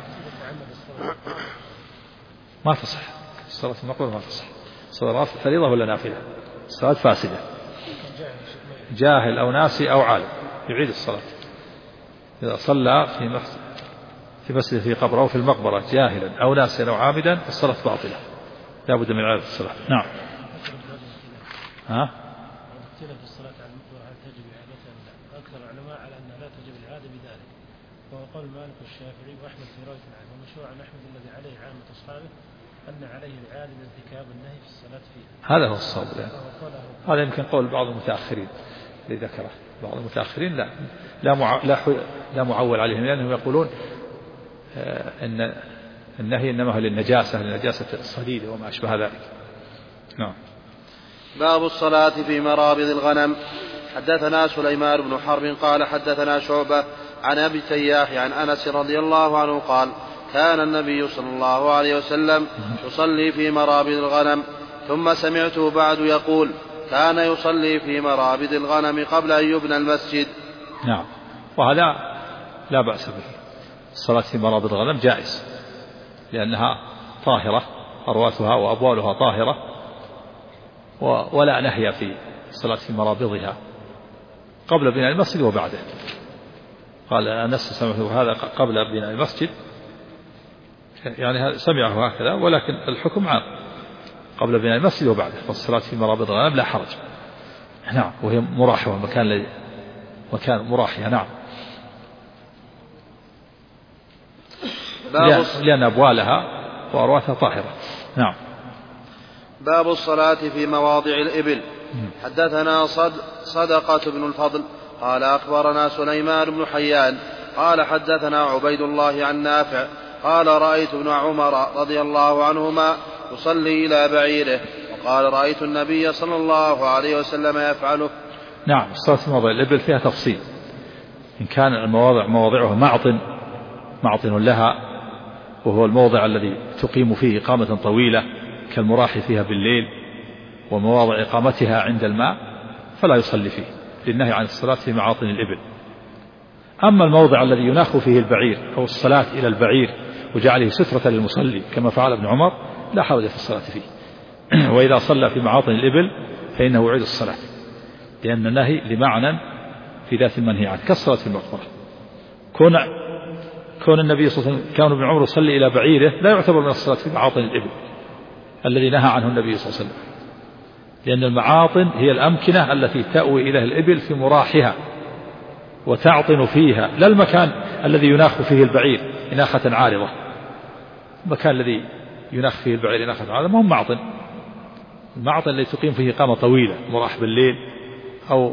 ما تصح الصلاة في المقبرة، ما تصح الصلاة فريضة ولا نافلة، الصلاة فاسدة. جاهل أو ناسي أو عالم يعيد الصلاة. إذا صلى في مسجد في قبر أو في المقبرة جاهلا أو ناسيا أو عامدا الصلاة باطلة، لا بد من إعادة الصلاة. نعم. اختلف الصلاة على المقبرة هل تجب إعادتها أم لا؟ أكثر العلماء على أن لا تجب الإعادة بذلك، وهو قول مالك والشافعي وأحمد في رواية عنه، ومشروع عن أحمد الذي عليه عامة أصحابه أن عليه الإعادة لارتكاب النهي في الصلاة فيها. هذا هو الصواب يعني. هذا يمكن قول بعض المتأخرين اللي ذكره، بعض المتأخرين لا معول عليهم، لأنهم يقولون أن النهي إنما هو للنجاسة الصديد وما أشبه ذلك. نعم. باب الصلاة في مرابض الغنم. حدثنا سليمان بن حرب قال حدثنا شعبة عن أبي التياح عن أنس رضي الله عنه قال كان النبي صلى الله عليه وسلم يصلي في مرابض الغنم، ثم سمعته بعد يقول كان يصلي في مرابض الغنم قبل أن يبنى المسجد. نعم. وهذا لا بأس به، الصلاة في مرابض الغنم جائز، لأنها طاهرة، أرواتها وأبوالها طاهرة، ولا نهي في الصلاة في مرابضها قبل بناء المسجد وبعده. قال أنس سمعه هذا قبل بناء المسجد، يعني سمعه هكذا، ولكن الحكم عام قبل بناء المسجد وبعده. فالصلاة في مرابض الغنم لا حرج. نعم، وهي مراحة، مكان مراحية. نعم، لأن أبوالها وأرواثها طاهرة. نعم. باب الصلاة في مواضع الإبل. حدثنا صدقة بن الفضل قال أخبرنا سليمان بن حيان قال حدثنا عبيد الله عن نافع قال رأيت ابن عمر رضي الله عنهما يصلي إلى بعيره، وقال رأيت النبي صلى الله عليه وسلم يفعله. نعم، الصلاة في مواضع الإبل فيها تفصيل. إن كان المواضع مواضعها معطن لها، وهو الموضع الذي تقيم فيه إقامة طويلة كالمراحي فيها بالليل، ومواضع إقامتها عند الماء، فلا يصلي فيه للنهي عن الصلاة في معاطن الإبل. أما الموضع الذي يناخ فيه البعير أو الصلاة إلى البعير وجعله سترة للمصلي كما فعل ابن عمر، لا حرج في الصلاة فيه. وإذا صلى في معاطن الإبل فإنه يعيد الصلاة، لأن النهي لمعنى في ذات المنهي عنه، كالصلاة في المقبرة. كون النبي صلى الله عليه وسلم كان ابن عمر يصلي إلى بعيره لا يعتبر من الصلاة في معاطن الإبل الذي نهى عنه النبي صلى الله عليه وسلم، لأن المعاطن هي الأمكنة التي تأوي إليها الإبل في مراحها وتعطن فيها، لا المكان الذي يناخ فيه البعير إناخة عارضة. المكان الذي يناخ فيه البعير إناخة عارضة ما هو معطن. المعطن الذي تقيم فيه إقامة طويلة، مراح بالليل، أو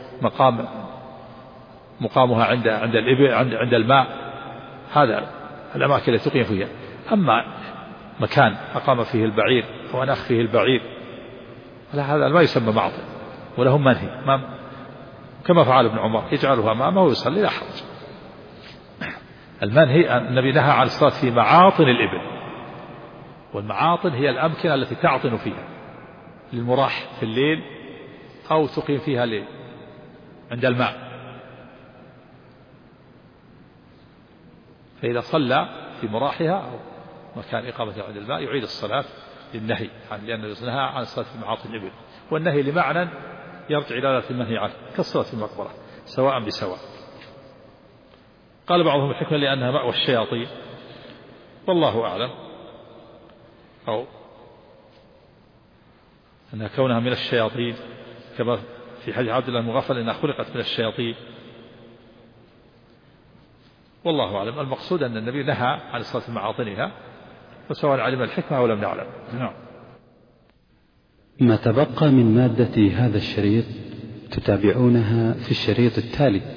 مقامها عند الإبل عند الماء، هذا الأماكن التي تقيم فيها. أما مكان أقام فيه البعير أو أناخ فيه البعير، هذا ما يسمى معطن وله منهي، كما فعل ابن عمر يجعله أمامه ويصلي لا حرج. المنهي النبي نهى عن الصلاة في معاطن الإبل، والمعاطن هي الأمكنة التي تعطن فيها للمراح في الليل أو تقيم فيها ليل عند الماء. فإذا صلى في مراحها أو مكان إقامة عند الماء يعيد الصلاة للنهي لأنه نهى عن الصلاة في معاطن الإبل، والنهي لمعنى يرجع إلى ذات المنهي عنه كالصلاة في المقبرة سواء بسواء. قال بعضهم الحكمة لأنها مأوى الشياطين، والله أعلم، أو أنها كونها من الشياطين كما في حديث عبد الله المغفل أنها خلقت من الشياطين، والله أعلم. المقصود أن النبي نهى عن الصلاة في معاطنها، فسواء علم الحكمة أو لم نعلم. نعم. ما تبقى من مادة هذا الشريط تتابعونها في الشريط التالي.